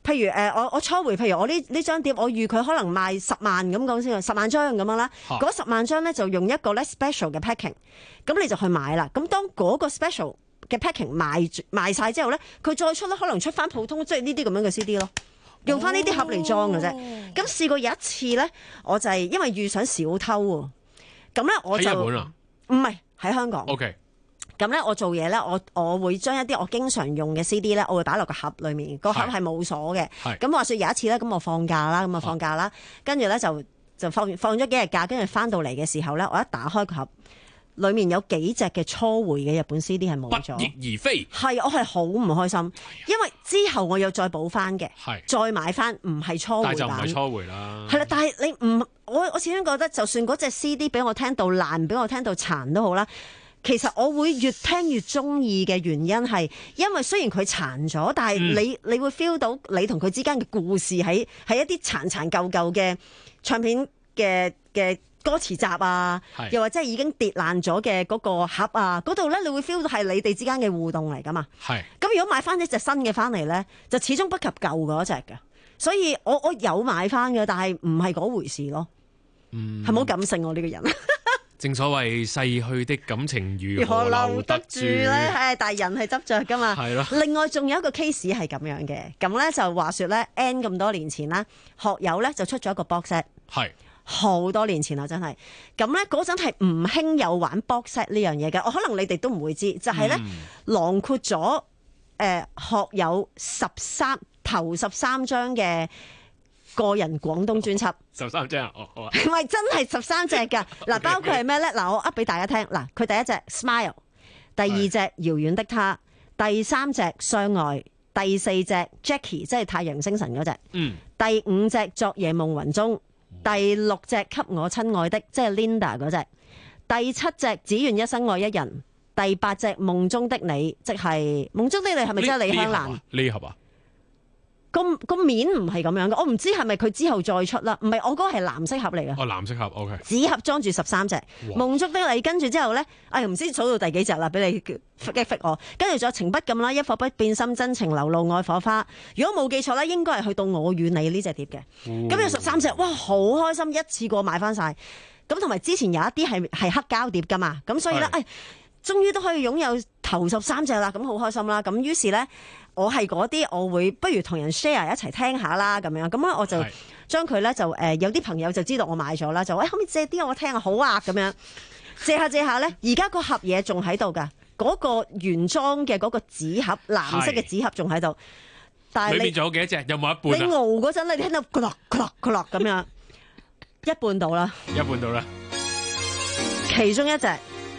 譬如誒、呃，我我初回，譬如我呢呢張碟，我預佢可能賣十萬咁講先，十萬張咁樣啦。嗰十萬張咧就用一個咧 special 嘅 packing， 咁你就去買啦。咁當嗰個 special 嘅 packing 賣賣曬之後咧，佢再出咧，可能出翻普通即係呢啲咁樣嘅 C D 咯，用翻呢啲盒嚟裝嘅啫。咁、哦、試過有一次咧，我就係因為遇上小偷喎，咁咧我就喺日本啊， 唔係喺香港。 OK。 咁咧，我做嘢咧，我我會將一啲我經常用嘅 C D 咧，我會擺落個盒裏面，個盒係冇鎖嘅。咁話說有一次咧，咁我放假啦，咁啊放假啦，跟住咧就就放放咗幾日假，跟住翻到嚟嘅時候咧，我一打開個盒，裏面有幾隻嘅初回嘅日本 C D 係冇咗， 不翼而飛。係， 我係好唔開心，因為之後我又再補翻嘅，再買翻唔係初回版，但就唔係初回啦。係啦，但係你唔，我我始終覺得，就算嗰隻 C D 俾我聽到爛，俾我聽到殘都好啦。其實我會越聽越中意嘅原因係，因為雖然佢殘咗，但係你、嗯、你會 feel 到你同佢之間嘅故事喺喺一啲殘殘舊舊嘅唱片嘅嘅歌詞集啊，又或者係已經跌爛咗嘅嗰個盒啊，嗰度咧你會 feel 到係你哋之間嘅互動嚟噶嘛。係。咁如果買翻一隻新嘅翻嚟咧，就始終不及舊嗰隻嘅，所以我我有買翻嘅，但係唔係嗰回事咯。嗯。係冇感性我呢個人。 正所謂逝去的感情如何留得住咧？ 係，但係人係執着噶嘛。 係咯。另外仲有一個 case 係咁樣嘅，咁咧就話說咧 N 咁多年前啦，學友咧就出咗一個 box set， 係好多年前啦，真係。咁咧嗰陣係唔興有玩 box set 呢樣嘢嘅，我可能你哋都唔會知，就係、是、咧、嗯、囊括咗誒、呃、學友十三頭十三張嘅個人廣東專輯， 十三張啊，哦，好啊， 唔係真係十三隻㗎，嗱，包括係咩咧？嗱，我噏俾大家聽，嗱，佢第一隻 Smile， 第二隻遙遠的他，第三隻相愛，第四隻 Jackie， 即係太陽星辰嗰隻，嗯，第五隻昨夜夢雲中，第六隻給我親愛的，即係 Linda 嗰隻，第七隻只願一生愛一人，第八隻夢中的你，即係夢中的你係咪即係李香蘭？ 呢盒啊？ 個個面唔係咁樣嘅，我唔知係咪佢之後再出啦。唔係，我嗰個係藍色盒嚟嘅。 哦，藍色盒 OK。 紙盒裝住十三隻夢中的你，跟住之後咧，哎唔知數到第幾隻啦，俾你激激我。跟住仲有情不禁啦，一顆不變心，真情流露愛火花。如果冇記錯咧，應該係去到我與你呢隻碟嘅。咁、哦、有十三隻，哇，好開心，一次過買翻晒。咁同埋之前有一啲係係黑膠碟噶嘛，咁所以咧，哎，終於都可以擁有頭十三隻啦，咁好開心啦。咁於是咧。我係嗰啲，我會不如同人 share 一齊聽下啦，咁樣咁咧，我就將佢咧就誒有啲朋友就知道我買咗啦，就喂可唔可以借啲我聽啊？好啊，咁樣借下借下咧，而家個盒嘢仲喺度㗎，嗰、嗰個原裝嘅嗰個紙盒藍色嘅紙盒仲喺度，但係裏面仲有幾多隻？有冇一半啊？ 你熬嗰陣你聽到咕落咕落咕落咁樣，一半到啦， 一半到啦， 其中一隻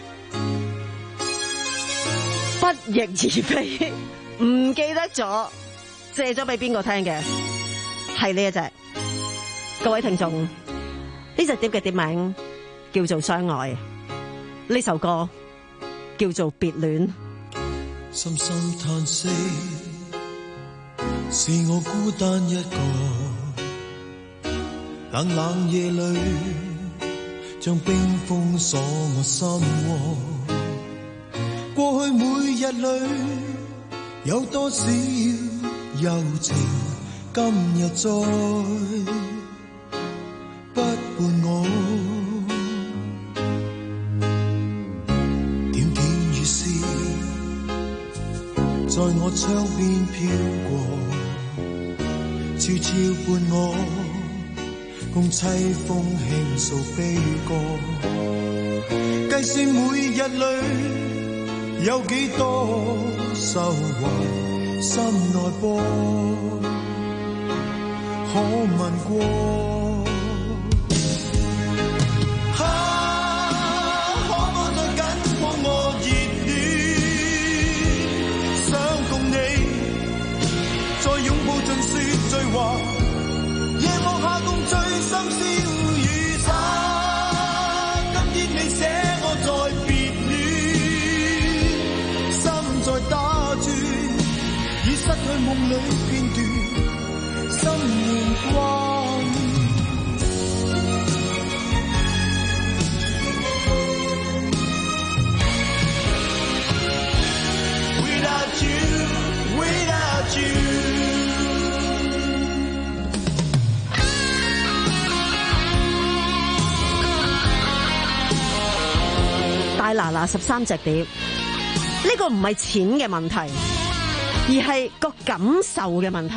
不翼而飛。唔記得咗借咗俾邊個聽嘅，係呢一隻。各位聽眾，呢隻碟嘅碟名叫做《相愛》，呢首歌叫做《別戀》。 深深嘆息，是我孤單一個，冷冷夜裏像冰封鎖我心窩。過去每日裏有多少柔情，今日再不伴我。點點雨絲在我窗邊飄過，悄悄伴我共凄風輕訴悲歌。計算每日裏有幾多愁懷心內波，可問過？啊，可否再緊抱我熱戀？想共你再擁抱盡說醉話，夜幕下共醉深宵雨灑。今天你寫我在別戀，心在打轉，已失去夢裏片段，心念掛念。Without you, without you。 買嗱嗱十三隻碟，呢個唔係錢嘅問題，而係個感受嘅問題。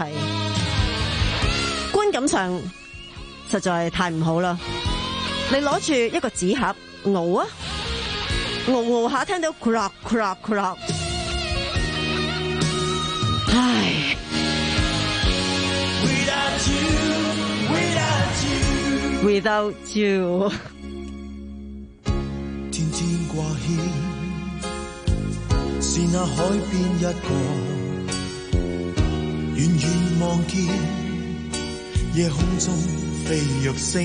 觀感上實在太唔好啦！你攞住一個紙盒熬啊，熬熬下聽到 crack crack crack， 唉。Without you, without you， 天天掛牽，是那海邊一個，遠遠望見，夜空中飛躍星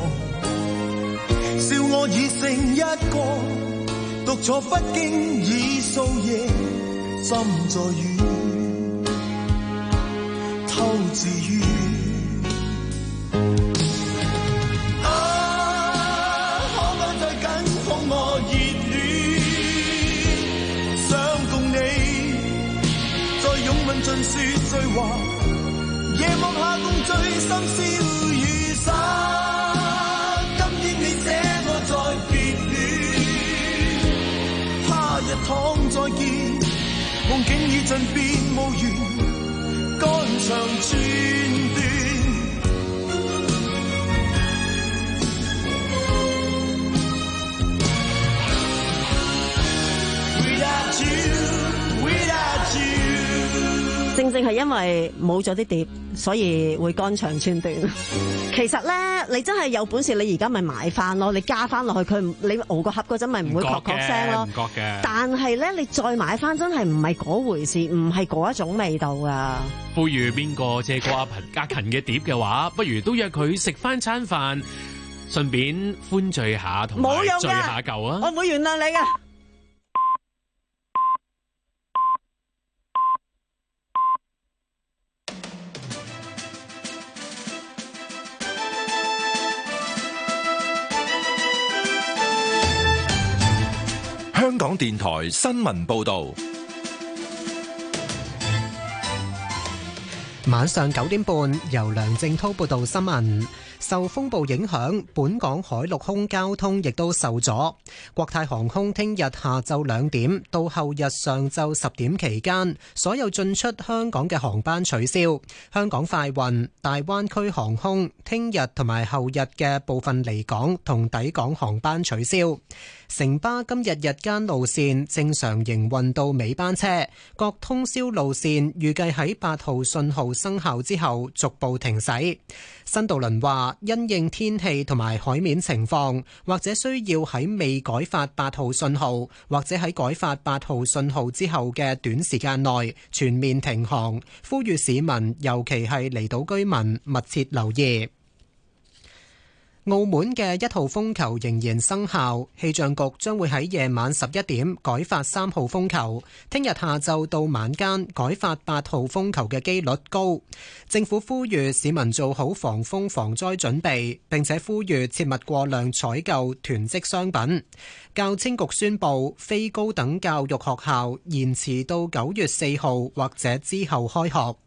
光，笑我已剩一個，獨坐不經意數夜，心在遠，偷自愈。盡說醉話，夜幕下共醉，深宵雨灑。今天你捨我在別戀，他日倘再見，夢境已盡變無緣，肝腸寸斷。Without you, without you。 正正係因為冇咗啲碟，所以會肝腸寸斷。其實咧，你真係有本事，你而家咪買翻咯，你加翻落去，佢你熬個盒嗰陣咪唔會確確聲咯。唔覺嘅。但係咧，你再買翻真係唔係嗰回事，唔係嗰一種味道噶。 呼籲邊個借過阿彭家勤嘅碟嘅話，不如都約佢食翻餐飯，順便歡聚下同埋聚下舊啊！ 我唔會原諒你嘅。 香港電台新聞報道， 晚上九點半，由梁正濤報道新聞。受風暴影響，本港海陸空交通亦都受阻。國泰航空聽日下晝兩點到後日上晝十點期間，所有進出香港嘅航班取消。香港快運、大灣區航空聽日同埋後日嘅部分離港同抵港航班取消。城巴今日日間路線正常營運到尾班車，各通宵路線預計喺八號信號生效之後逐步停駛。新渡輪話，因應天氣同埋海面情況，或者需要喺未改發八號信號，或者喺改發八號信號之後嘅短時間內全面停航，呼籲市民，尤其係離島居民密切留意。澳門嘅一號風球仍然生效，氣象局將會喺夜晚十一點改發三號風球，聽日下晝到晚間改發八號風球嘅機率高。政府呼籲市民做好防風防災準備，並且呼籲切勿過量採購囤積商品。教青局宣布，非高等教育學校延遲到九月四號或者之後開學。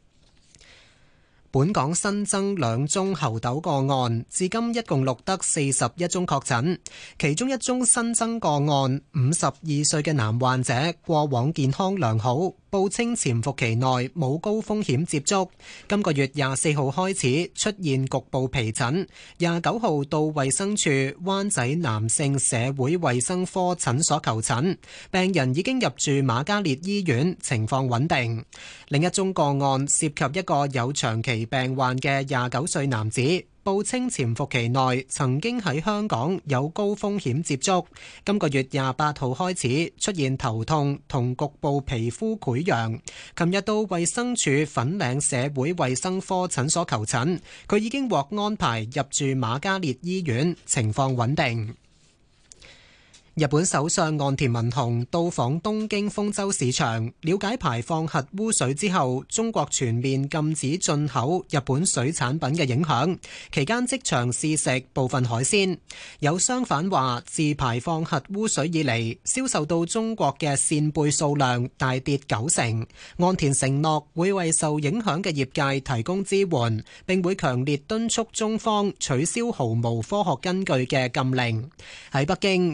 本港新增兩宗猴痘個案，至今一共錄得四十一宗確診，其中一宗新增個案，五十二歲嘅男患者過往健康良好，報稱潛伏期內冇高風險接觸，今個月廿四號開始出現局部皮疹，廿九號到衛生署灣仔男性社會衛生科診所求診，病人已經入住瑪嘉烈醫院，情況穩定。另一宗個案涉及一個有長期病患嘅廿九歲男子，報稱潛伏期內曾經喺香港有高風險接觸，今個月廿八號開始出現頭痛同局部皮膚潰瘍。琴日到衛生署粉嶺社會衛生科診所求診，佢已經獲安排入住瑪嘉烈醫院，情況穩定。日本首相岸田文雄到訪東京豐洲市場，了解排放核污水之後，中國全面禁止進口日本水產品嘅影響。期間即場試食部分海鮮。有商販話，自排放核污水以嚟，銷售到中國嘅扇貝數量大跌九成。岸田承諾會為受影響嘅業界提供支援，並會強烈敦促中方取消毫無科學根據嘅禁令。喺北京，外交部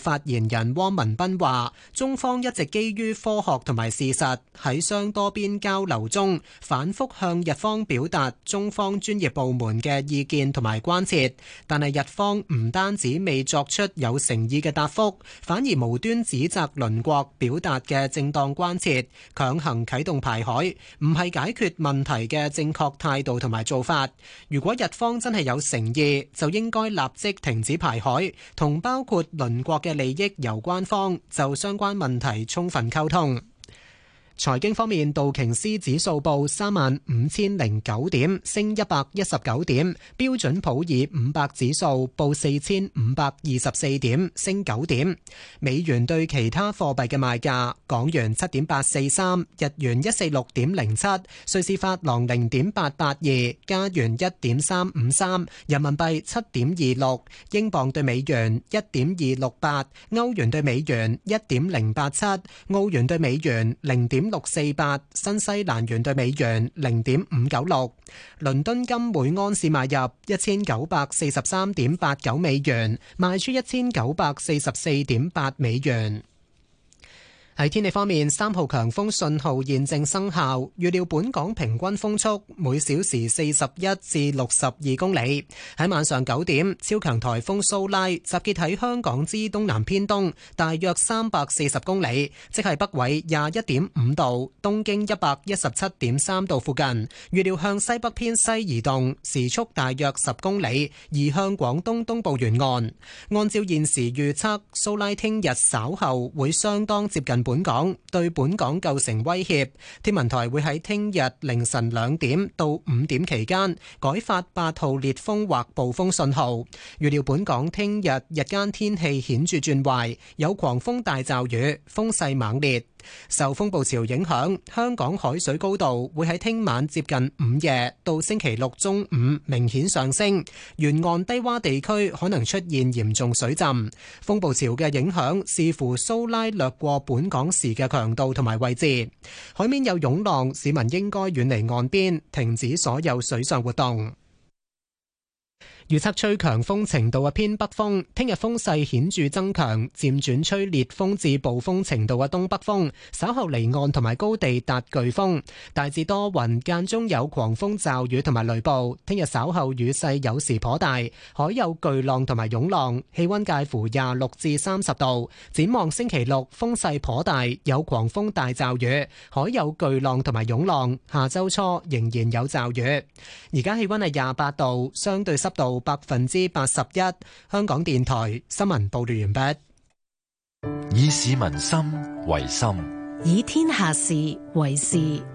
發言人汪文斌話，中方一直基於科學同埋事實，喺雙多邊交流中反覆向日方表達中方專業部門嘅意見同埋關切，但係日方唔單止未作出有誠意嘅答覆，反而無端指責鄰國表達嘅正當關切，強行啟動排海，唔係解決問題嘅正確態度同埋做法。如果日方真係有誠意，就應該立即停止排海，同包括鄰國嘅利益攸關方就相關問題充分溝通。財經方面，道瓊斯指數報三萬五千零九點，升一百一十九點；標準普爾五百指數報四千五百二十四點，升九點。美元對其他貨幣嘅賣價：港元七點八四三，日元一四六點零七，瑞士法郎零點八八二，加元一點三五三，人民幣七點二六，英鎊對美元一點二六八，歐元對美元一點零八七，澳元對美元零點六四八，新西蘭元對美元零點五九六。倫敦金每安士買入一千九百四十三點八九美元，賣出一千九百四十四點八美元。喺天氣方面，三號強風信號現正生效，預料本港平均風速每小時四十一至六十二公里。喺晚上九點，超強颱風蘇拉集結喺香港之東南偏東，大約三百四十公里，即係北緯廿一點五度、東經一百一十七點三度附近。預料向西北偏西移動，時速大約十公里，移向廣東東部沿岸。按照現時預測，蘇拉聽日稍後會相當接近本港，對本港構成威脅。天文台會喺聽日凌晨兩點到五點期間改發八號烈風或暴風信號。預料本港聽日日間天氣顯著轉壞，有狂風大驟雨，風勢猛烈。受風暴潮影響，香港海水高度會喺聽晚接近午夜到星期六中午明顯上升，沿岸低洼地區可能出現嚴重水浸。風暴潮嘅影響視乎蘇拉掠過本港時嘅強度同埋位置。海面有湧浪，市民應該遠離岸邊，停止所有水上活動。預測吹強風程度嘅偏北風，聽日風勢顯著增強，漸轉吹烈風至暴風程度嘅東北風，稍後離岸同埋高地達颶風，大致多雲，間中有狂風驟雨同埋雷暴。聽日稍後雨勢有時頗大，海有巨浪同埋湧浪，氣溫介乎廿六至三十度。展望星期六風勢頗大，有狂風大驟雨，海有巨浪同埋湧浪。下周初仍然有驟雨。而家氣溫係廿八度，相對濕度百分之八十一。香港電台新聞報道完畢。 以市民心為心， 以天下事為事。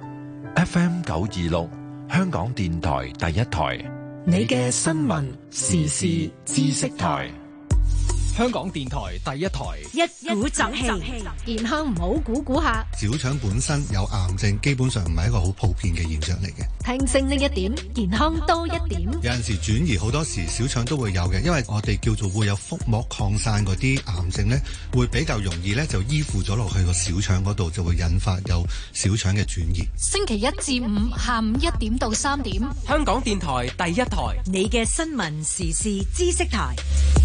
F M 九二六，香港電台第一台， 你嘅新聞時事知識台。 香港電台第一台， 一鼓作氣，健康唔好估估下。 小腸本身有癌症，基本上唔係一個好普遍嘅現象嚟嘅。 聽清呢一點，健康多一點。 有陣時轉移，好多時小腸都會有嘅，因為我哋叫做會有腹膜擴散嗰啲癌症呢，會比較容易呢就依附咗落去個小腸嗰度，就會引發有小腸嘅轉移。 星期一至五下午一點到三點， 香港電台第一台， 你嘅新聞時事知識台。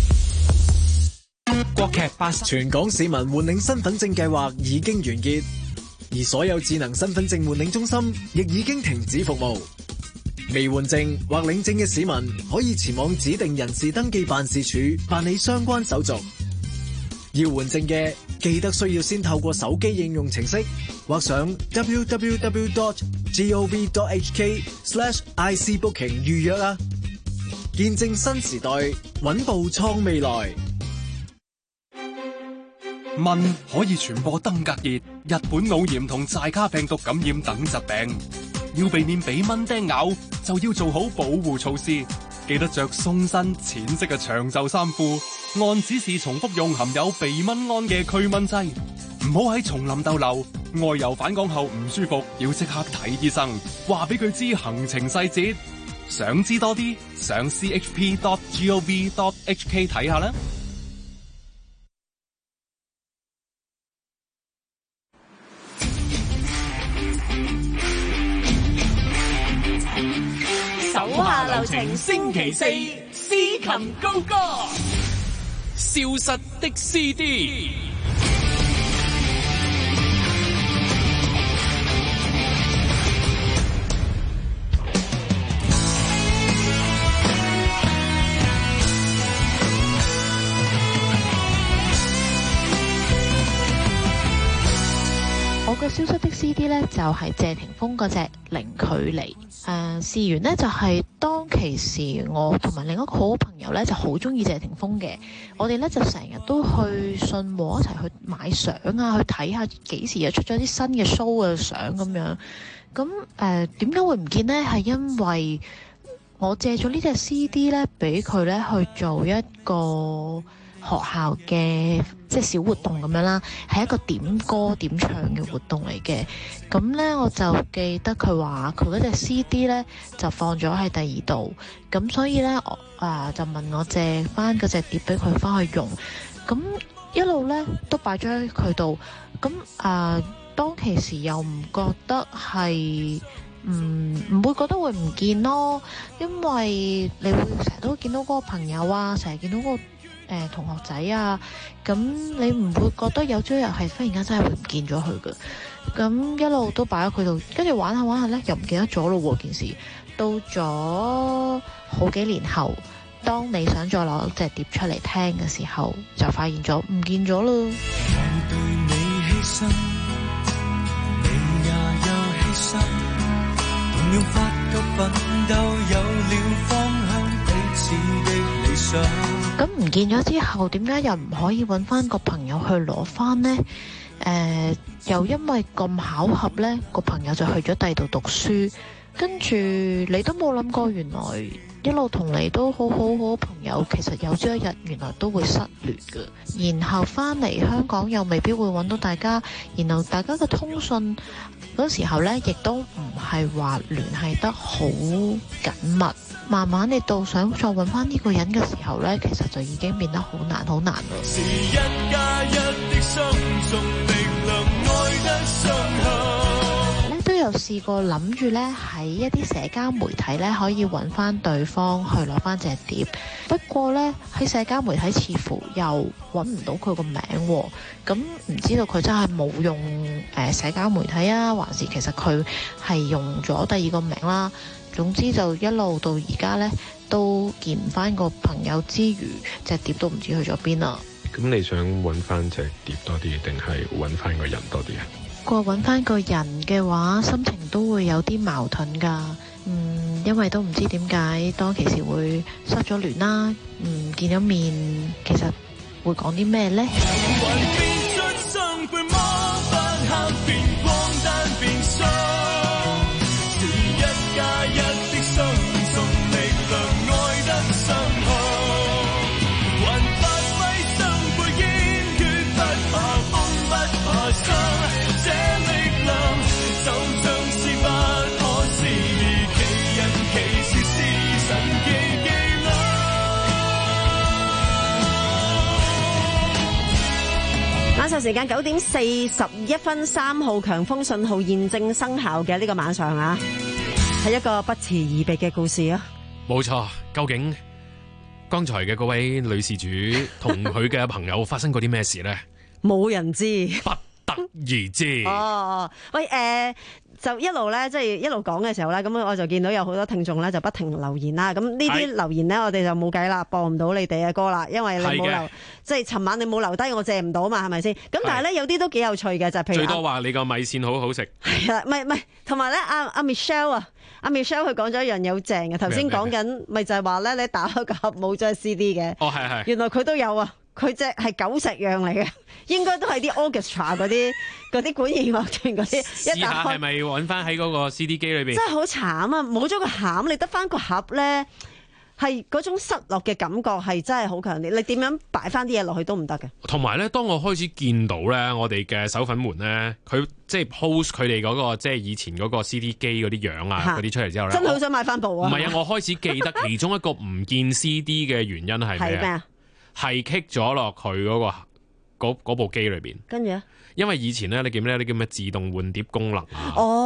國劇八十，全港市民換領身份證計劃已經完結，而所有智能身份證換領中心亦已經停止服務。未換證或領證嘅市民可以前往指定人事登記辦事處辦理相關手續。要換證嘅記得需要先透過手機應用程式或上 w w w dot gov dot h k slash i c booking 預約啊！見證新時代，穩步創未來。 蚊可以傳播登革熱、日本腦炎同寨卡病毒感染等疾病，要避免俾蚊叮咬，就要做好保護措施。記得着鬆身、淺色嘅長袖衫褲，按指示重複用含有避蚊胺嘅驅蚊劑。唔好喺叢林逗留，外遊返港後唔舒服，要即刻睇醫生，話俾佢知行程細節。想知多啲，上 c h p dot gov dot h k 睇下啦。 手下留情，星期四司琴高歌。 消失的 C D。 我嘅消失的 C D 呢，就係、是、謝霆鋒嗰隻零距離。誒、呃，事緣呢，就係、是、當其時我同埋另一個好好朋友呢，就好中意謝霆鋒嘅，我哋呢，就成日都去信和一齊去買相啊，去睇下幾時又出咗啲新嘅 show 嘅相咁樣。咁誒點解會唔見呢？係因為我借咗呢隻 C D 呢，俾佢呢去做一個學校嘅即係小活動咁樣啦，係一個點歌點唱嘅活動嚟嘅。咁呢，我就記得佢話佢嗰隻 C D 呢就放咗喺第二度，咁所以呢，我啊就問我借翻嗰隻碟俾佢翻去用。咁一路呢都擺咗喺佢度。咁啊當其時又唔覺得係唔唔會覺得會唔見咯，因為你會成日都見到嗰個朋友啊，成日見到嗰個誒、呃、同學仔啊，咁你唔會覺得有朝一日係忽然間真係會唔見咗佢嘅。咁一路都擺喺佢度，跟住玩下玩下呢，又唔記得咗咯喎件事。到咗好幾年後，當你想再攞隻碟出嚟聽嘅時候，就發現咗唔見咗咯。我對你犧牲，你也有犧牲，同樣發覺奮鬥有了方向，彼此的理想。咁唔見咗之後，點解又唔可以揾翻個朋友去攞翻呢？誒、呃，又因為咁巧合呢，個朋友就去咗第二度讀書，跟住你都冇諗過，原來一路同你都好好好朋友，其實有朝一日原來都會失聯嘅。然後翻嚟香港又未必會揾到大家，然後大家嘅通訊嗰時候呢，亦都唔係話聯繫得好緊密。慢慢你到想再揾翻呢個人嘅時候呢，其實就已經變得好難好難咯。是一加一的雙重力量，愛得相合。都有試過諗住呢，喺一啲社交媒體呢，可以揾翻對方去攞翻隻碟，不過呢，喺社交媒體似乎又揾唔到佢個名喎，咁唔知道佢真係冇用誒、呃、社交媒體啊，還是其實佢係用咗第二個名啦。總之就一路到而家呢，都見唔翻個朋友之餘，隻碟都唔知去咗邊啦。 咁你想揾翻隻碟多啲，定係揾翻個人多啲啊？ 過揾翻個人嘅話，心情都會有啲矛盾噶。嗯，因為都唔知點解當其時會失咗聯啦。嗯，見咗面，其實會講啲咩呢？ 晚上時間九點四十一分，三號強風信號現正生效嘅呢個晚上啊，係一個不辭而別嘅故事啊！ 冇錯，究竟剛才嘅嗰位女事主同佢嘅朋友發生過啲咩事呢？ 冇人知， 不得而知。 哦，喂，誒、呃。就一路咧，即係一路講嘅時候咧，咁我就見到有好多聽眾咧就不停留言啦。咁呢啲留言咧，我哋就冇計啦，播唔到你哋嘅歌啦，因為你冇留，即係尋晚你冇留低，我借唔到嘛，係咪先？咁但係咧有啲都幾有趣嘅，就係譬如最多話你個米線好好食。 係啦，唔係唔係，同埋咧阿阿 Michelle 啊，阿 Michelle 佢講咗一樣嘢好正嘅，頭先講緊咪就係話咧，你打開個盒冇咗 C D 嘅。哦，係係。原來佢都有啊。佢隻係九石樣嚟嘅，應該都係啲 orchestra 嗰啲嗰啲管弦樂團嗰啲。試下係咪揾翻喺嗰個 C D 機裏邊？ 真係好慘啊！冇咗個餡，你得翻個盒咧，係嗰種失落嘅感覺係真係好強烈。你點樣擺翻啲嘢落去都唔得嘅。 同埋咧，當我開始見到咧，我哋嘅手粉們咧，佢即係 post 佢哋嗰個即係以前嗰個 C D 機嗰啲樣啊，嗰啲出嚟之後咧， 真係好想買翻部啊！ 唔係啊，我開始記得其中一個唔見 C D 嘅原因係咩啊？係棘咗落佢嗰個嗰部機裏邊， 跟住咧， 因為以前咧，你叫咩？你叫咩自動換碟功能啊？ 哦，呢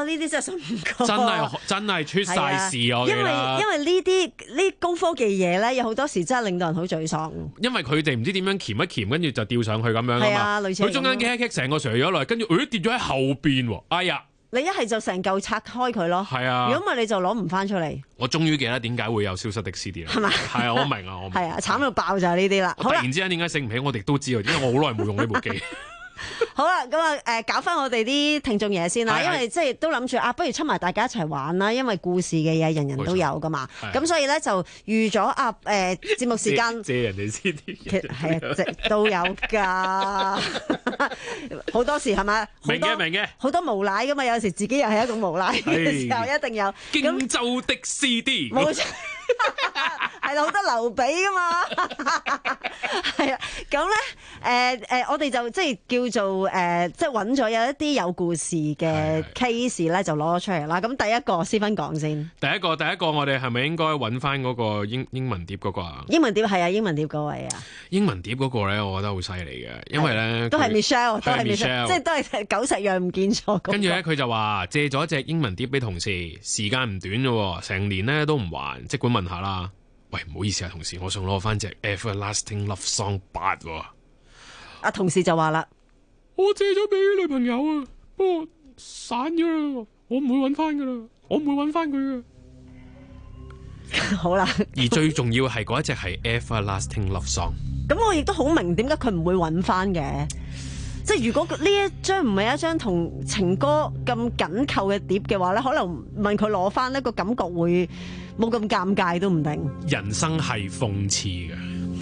呢啲真係信唔過。 真係真係出晒事啊！ 因為因為呢啲呢高科技嘢咧，有好多時真係令到人好沮喪。 因為佢哋唔知點樣鉗一鉗，跟住就吊上去咁樣啊嘛。佢中間棘一棘成個垂咗落嚟，跟住誒跌咗喺後邊喎。哎呀！ 你一係就成嚿拆開佢咯。 係啊。 如果唔係你就攞唔翻出嚟。我終於記得點解會有消失的 C D 啦。 係咪？ 係啊，我明啊，我明。 係啊，慘到爆就係呢啲啦。 突然之間點解醒唔起？我哋都知啊，因為我好耐冇用呢部機。 好啦，咁啊，誒，搞翻我哋啲聽眾嘢先啦，因為即係都諗住啊，不如出埋大家一齊玩啦，因為故事嘅嘢人人都有噶嘛，咁所以咧就預咗啊，誒，節目時間借人哋 C D， 係啊，即都有噶，好多時係咪？ 明嘅明嘅， 好多無賴噶嘛，有時自己又係一種無賴嘅時候，一定有。 荊州的 C D， 冇錯。係啦，好多劉備噶嘛，係啊，咁咧，誒誒，我哋就即係叫做誒，即係揾咗有一啲有故事嘅 case 咧，就攞咗出嚟啦。咁第一個，思芬講先。第一個，第一個，我哋係咪應該揾翻嗰個英英文碟嗰個啊？英文碟係啊，英文碟嗰位啊。英文碟嗰個咧，我覺得好犀利嘅，因為咧都係 Michelle，都係 Michelle，即係都係九十樣唔見咗。跟住咧，佢就話借咗隻英文碟俾同事，時間唔短啫，成年咧都唔還，即管問下啦。喂，唔好意思啊，同事，我想攞翻隻 Everlasting Love Song 八喎。阿同事就話啦，我借咗俾女朋友啊，不過散咗啦，我唔會揾翻噶啦，我唔會揾翻佢噶。好啦，而最重要係嗰一隻係 Everlasting Love Song。咁我亦都好明點解佢唔會揾翻嘅。即係如果呢一張唔係一張同情歌咁緊扣嘅碟嘅話咧，可能問佢攞翻呢個感覺會冇咁尷尬都唔定。人生係諷刺嘅。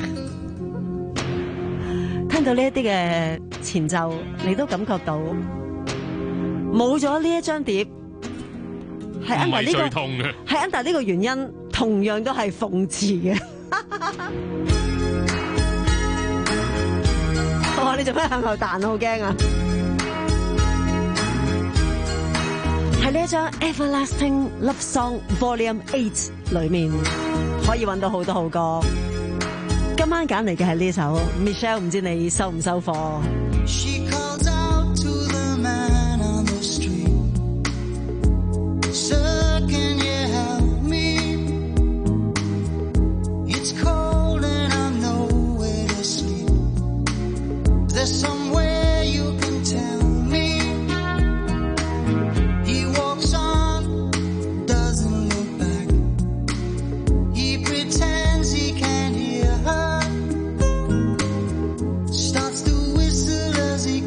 聽到呢一啲嘅前奏，你都感覺到冇咗呢一張碟，係 under 呢個係 under 呢個原因，同樣都係諷刺嘅。哦，你做咩向後彈？好驚啊！喺呢一張 Everlasting Love Song Volume Eight 裏面，可以揾到好多好歌。今晚揀嚟嘅係呢首 Michelle， 唔知你收唔收貨？ Starts to whistle as he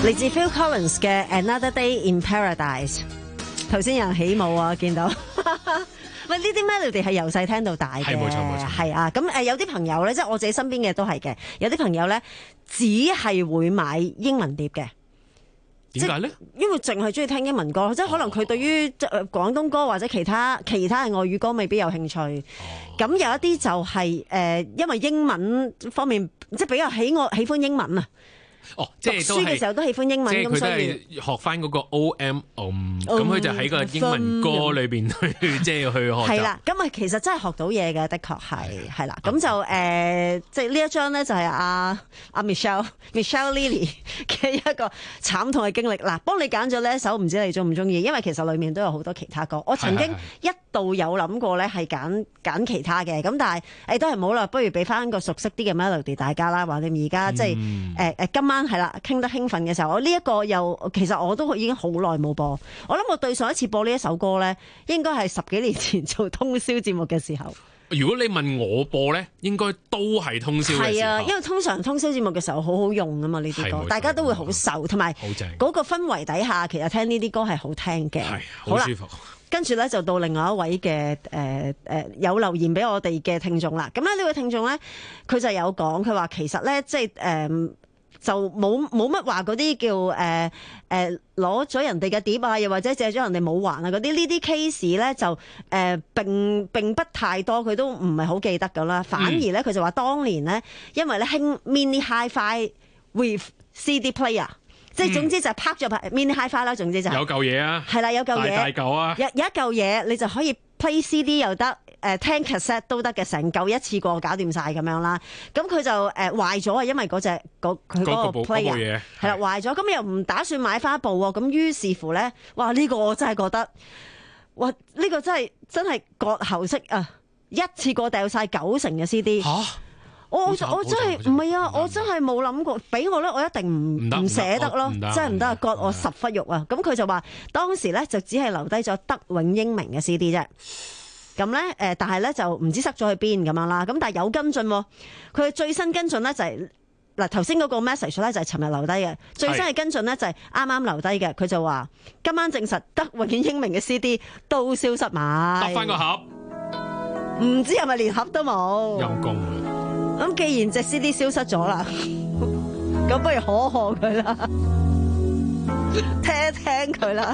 嚟自 Phil Collins 嘅 Another Day in Paradise。頭先有人起舞啊，見到。喂，呢啲 melody 係由細聽到大嘅， 係冇錯冇錯， 係啊。咁誒有啲朋友咧，即係我自己身邊嘅都係嘅。有啲朋友咧，只係會買英文碟嘅。 點解咧？ 因為淨係中意聽英文歌，即係可能佢對於即係廣東歌或者其他其他嘅外語歌未必有興趣。咁、哦、有一啲就係、是、誒、呃，因為英文方面即係比較喜愛喜歡英文啊。 哦，即係讀書嘅時候都喜歡英文，咁所以學翻嗰個 O M， 咁佢就喺個英文歌裏邊去即係去學習。 係啦，咁啊其實真係學到嘢嘅，的確係係啦。咁就誒，即係呢一張咧就係阿阿 Michelle Michelle Lily 嘅一個慘痛嘅經歷。嗱，幫你揀咗呢一首，唔知你中唔中意？因為其實裏面都有好多其他歌。我曾經一度有諗過咧係揀揀其他嘅，咁但係誒都係冇啦，不如俾翻個熟悉啲嘅 melody 大家啦。話你而家即係誒誒今晚係啦，傾得興奮嘅時候，我呢一個又其實我都已經好耐冇播。我諗我對上一次播呢一首歌咧，應該係十幾年前做通宵節目嘅時候。 如果你問我播咧，應該都係通宵嘅時候。係啊， 因為通常通宵節目嘅時候好好用啊嘛，呢啲歌大家都會好受，同埋嗰個氛圍底下，其實聽呢啲歌係好聽嘅，係好舒服。跟住咧就到另外一位嘅誒誒有留言俾我哋嘅聽眾啦。咁咧呢位聽眾咧，佢就有講，佢話其實咧即係誒。呃就冇冇乜話嗰啲叫誒誒攞咗人哋嘅碟啊，又或者借咗人哋冇還啊嗰啲，呢啲 case 咧就誒、呃、並並不太多，佢都唔係好記得㗎啦。反而咧佢就話當年咧，因為咧興 mini hi-fi with C D player，、嗯、即係總之就拍咗拍 mini hi-fi 啦，總之就有嚿嘢啊， 係啦，有嚿嘢， 大嚿啊， 有有一嚿嘢你就可以 play C D 又得。誒聽 cassette 都得嘅，成嚿一次過搞掂晒咁樣啦。咁佢就誒壞咗啊，因為嗰隻嗰佢嗰個 player 係啦壞咗，咁又唔打算買翻一部喎。咁於是乎咧，哇呢個我真係覺得，哇呢個真係真係割喉式啊！一次過掉晒九成嘅 C D。嚇！我我我真係唔係啊！我真係冇諗過俾我咧，我一定唔唔捨得咯，真係唔得啊！割我十忽肉啊！咁佢就話當時咧就只係留低咗德永英明嘅 C D 啫。咁咧，誒，但係咧就唔知塞咗去邊咁樣啦。咁但係有跟進，佢最新跟進咧就係嗱頭先嗰個 message 咧就係尋日留低嘅，最新嘅跟進咧就係啱啱留低嘅。佢就話今晚證實德永英明嘅 C D 都消失埋， 得翻個盒， 唔知係咪連盒都冇？ 陰公啊！ 咁既然隻 C D 消失咗啦，咁不如可賀佢啦，聽一聽佢啦。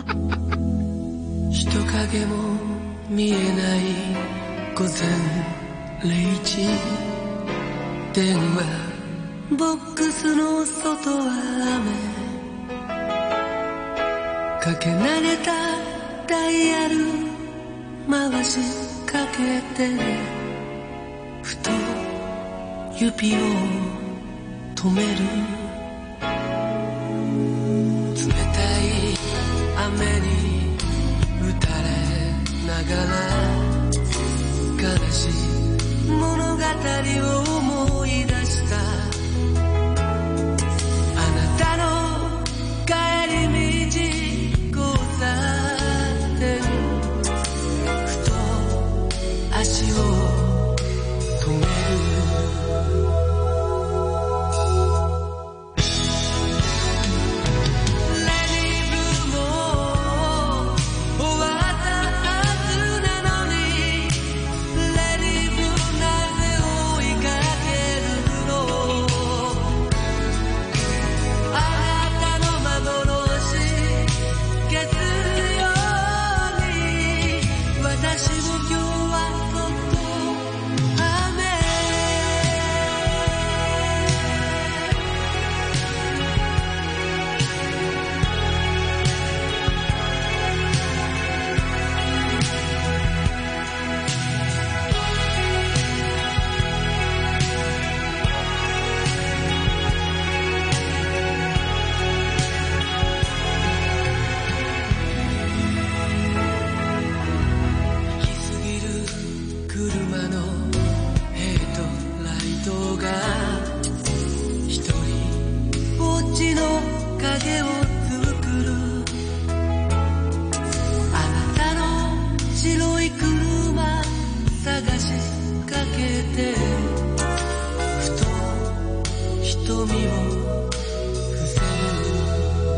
見えない午前零時電話ボックスの外は雨かけ慣れたダイヤル回しかけてふと指を止める冷たい雨にながら悲しい物語を思い出したあなたの帰り道交差点ふと足を止める瞳を伏せる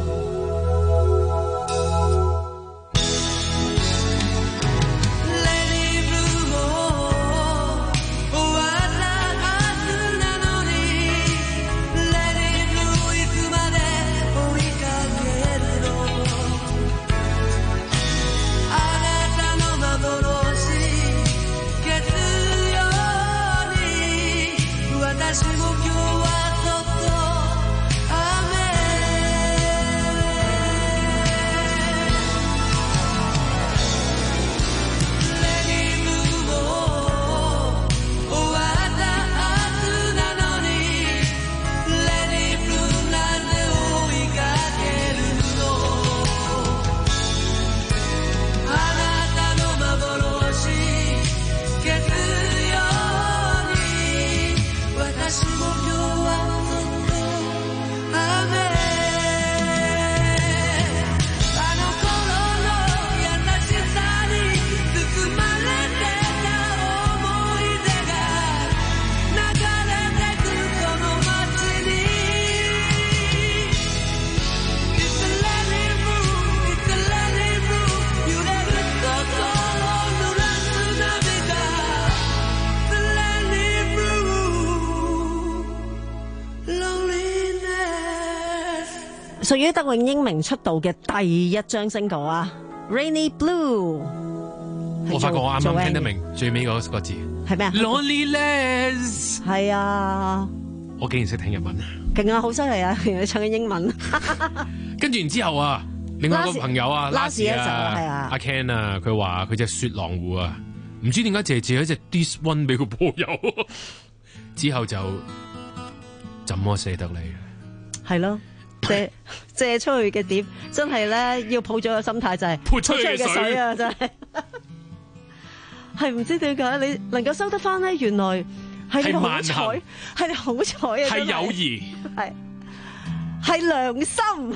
屬於德永英明出道嘅第一張 single 啊 ，Rainy Blue。 我發覺我啱啱聽得明最尾嗰個字係咩啊 ？Loneliness。 係啊， 我竟然識聽日文， 勁啊，好犀利啊！原來你唱緊英文。 跟住然之後啊，另外一個朋友啊 ，Last 啊， 係啊， 阿 Ken 啊，佢話佢隻雪狼湖啊，唔知點解借借一隻 This One 俾個波友，之後就怎麼捨得你？ 係咯。借借出去嘅碟，真係咧要抱咗個心態就係潑出去嘅水啊！真係係唔知點解你能夠收得翻咧，原來係你好彩，係你好彩啊！ 係友誼， 係係良心。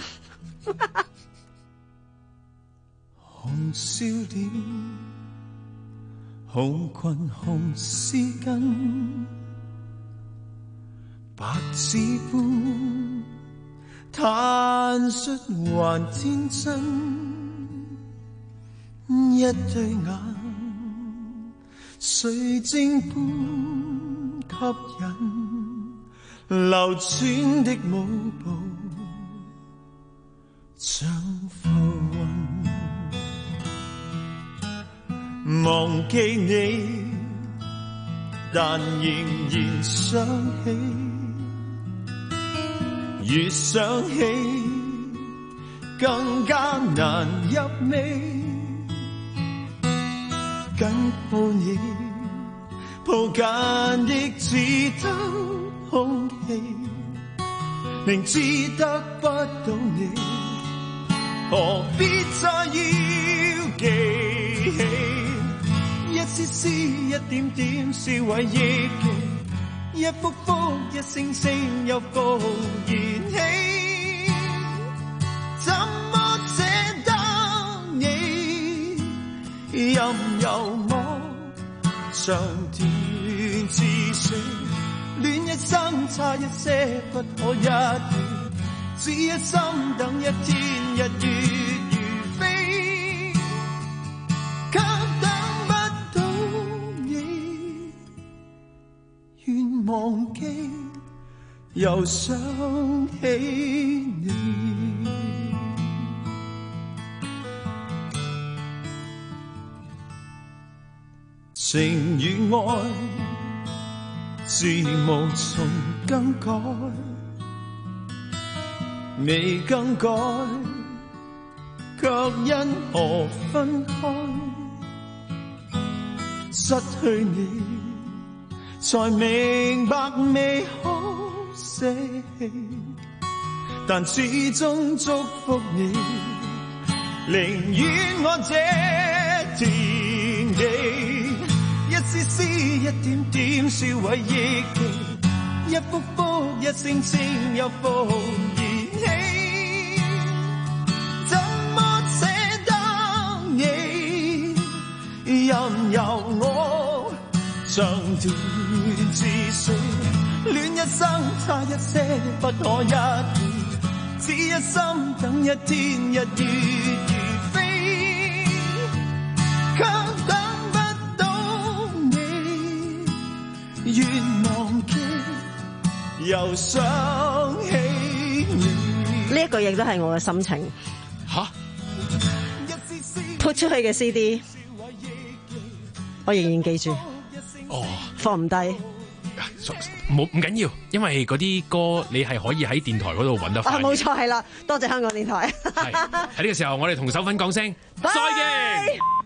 紅笑臉，紅裙紅絲巾，白紙般。坦率還天真，一對眼水晶般吸引，流轉的舞步像浮雲，忘記你，但仍然想起。越想起更加難入味，緊抱你抱緊的只得空氣，明知得不到你，何必再要記起，一絲絲一點點是為憶記，一幅幅一聲聲又復燃起，怎麼捨得你？任由我長斷至死，戀一生差一些不可一起，只一心等一天日月如飛，卻等不到你。願忘記，又想起你。情與愛，自無從更改，未更改，卻因何分開？失去你，才明白未可捨棄，但始終祝福你，寧願我這田地，一絲絲一點點是為憶記，一幅幅一聲聲又復燃起，怎麼捨得你？任由我長斷至死，戀一生差一些不可一起，只一心等一天日月如飛，卻等不到你，願忘記又想起你。 呢一句亦都係我嘅心情。 吓， 潑出去嘅 C D， 我仍然記住。 哦， 放唔低， 冇唔緊要，因為嗰啲歌你係可以喺電台嗰度揾得翻。 啊，冇錯，係啦，多謝香港電台。 係喺呢個時候，我哋同手粉講聲再見。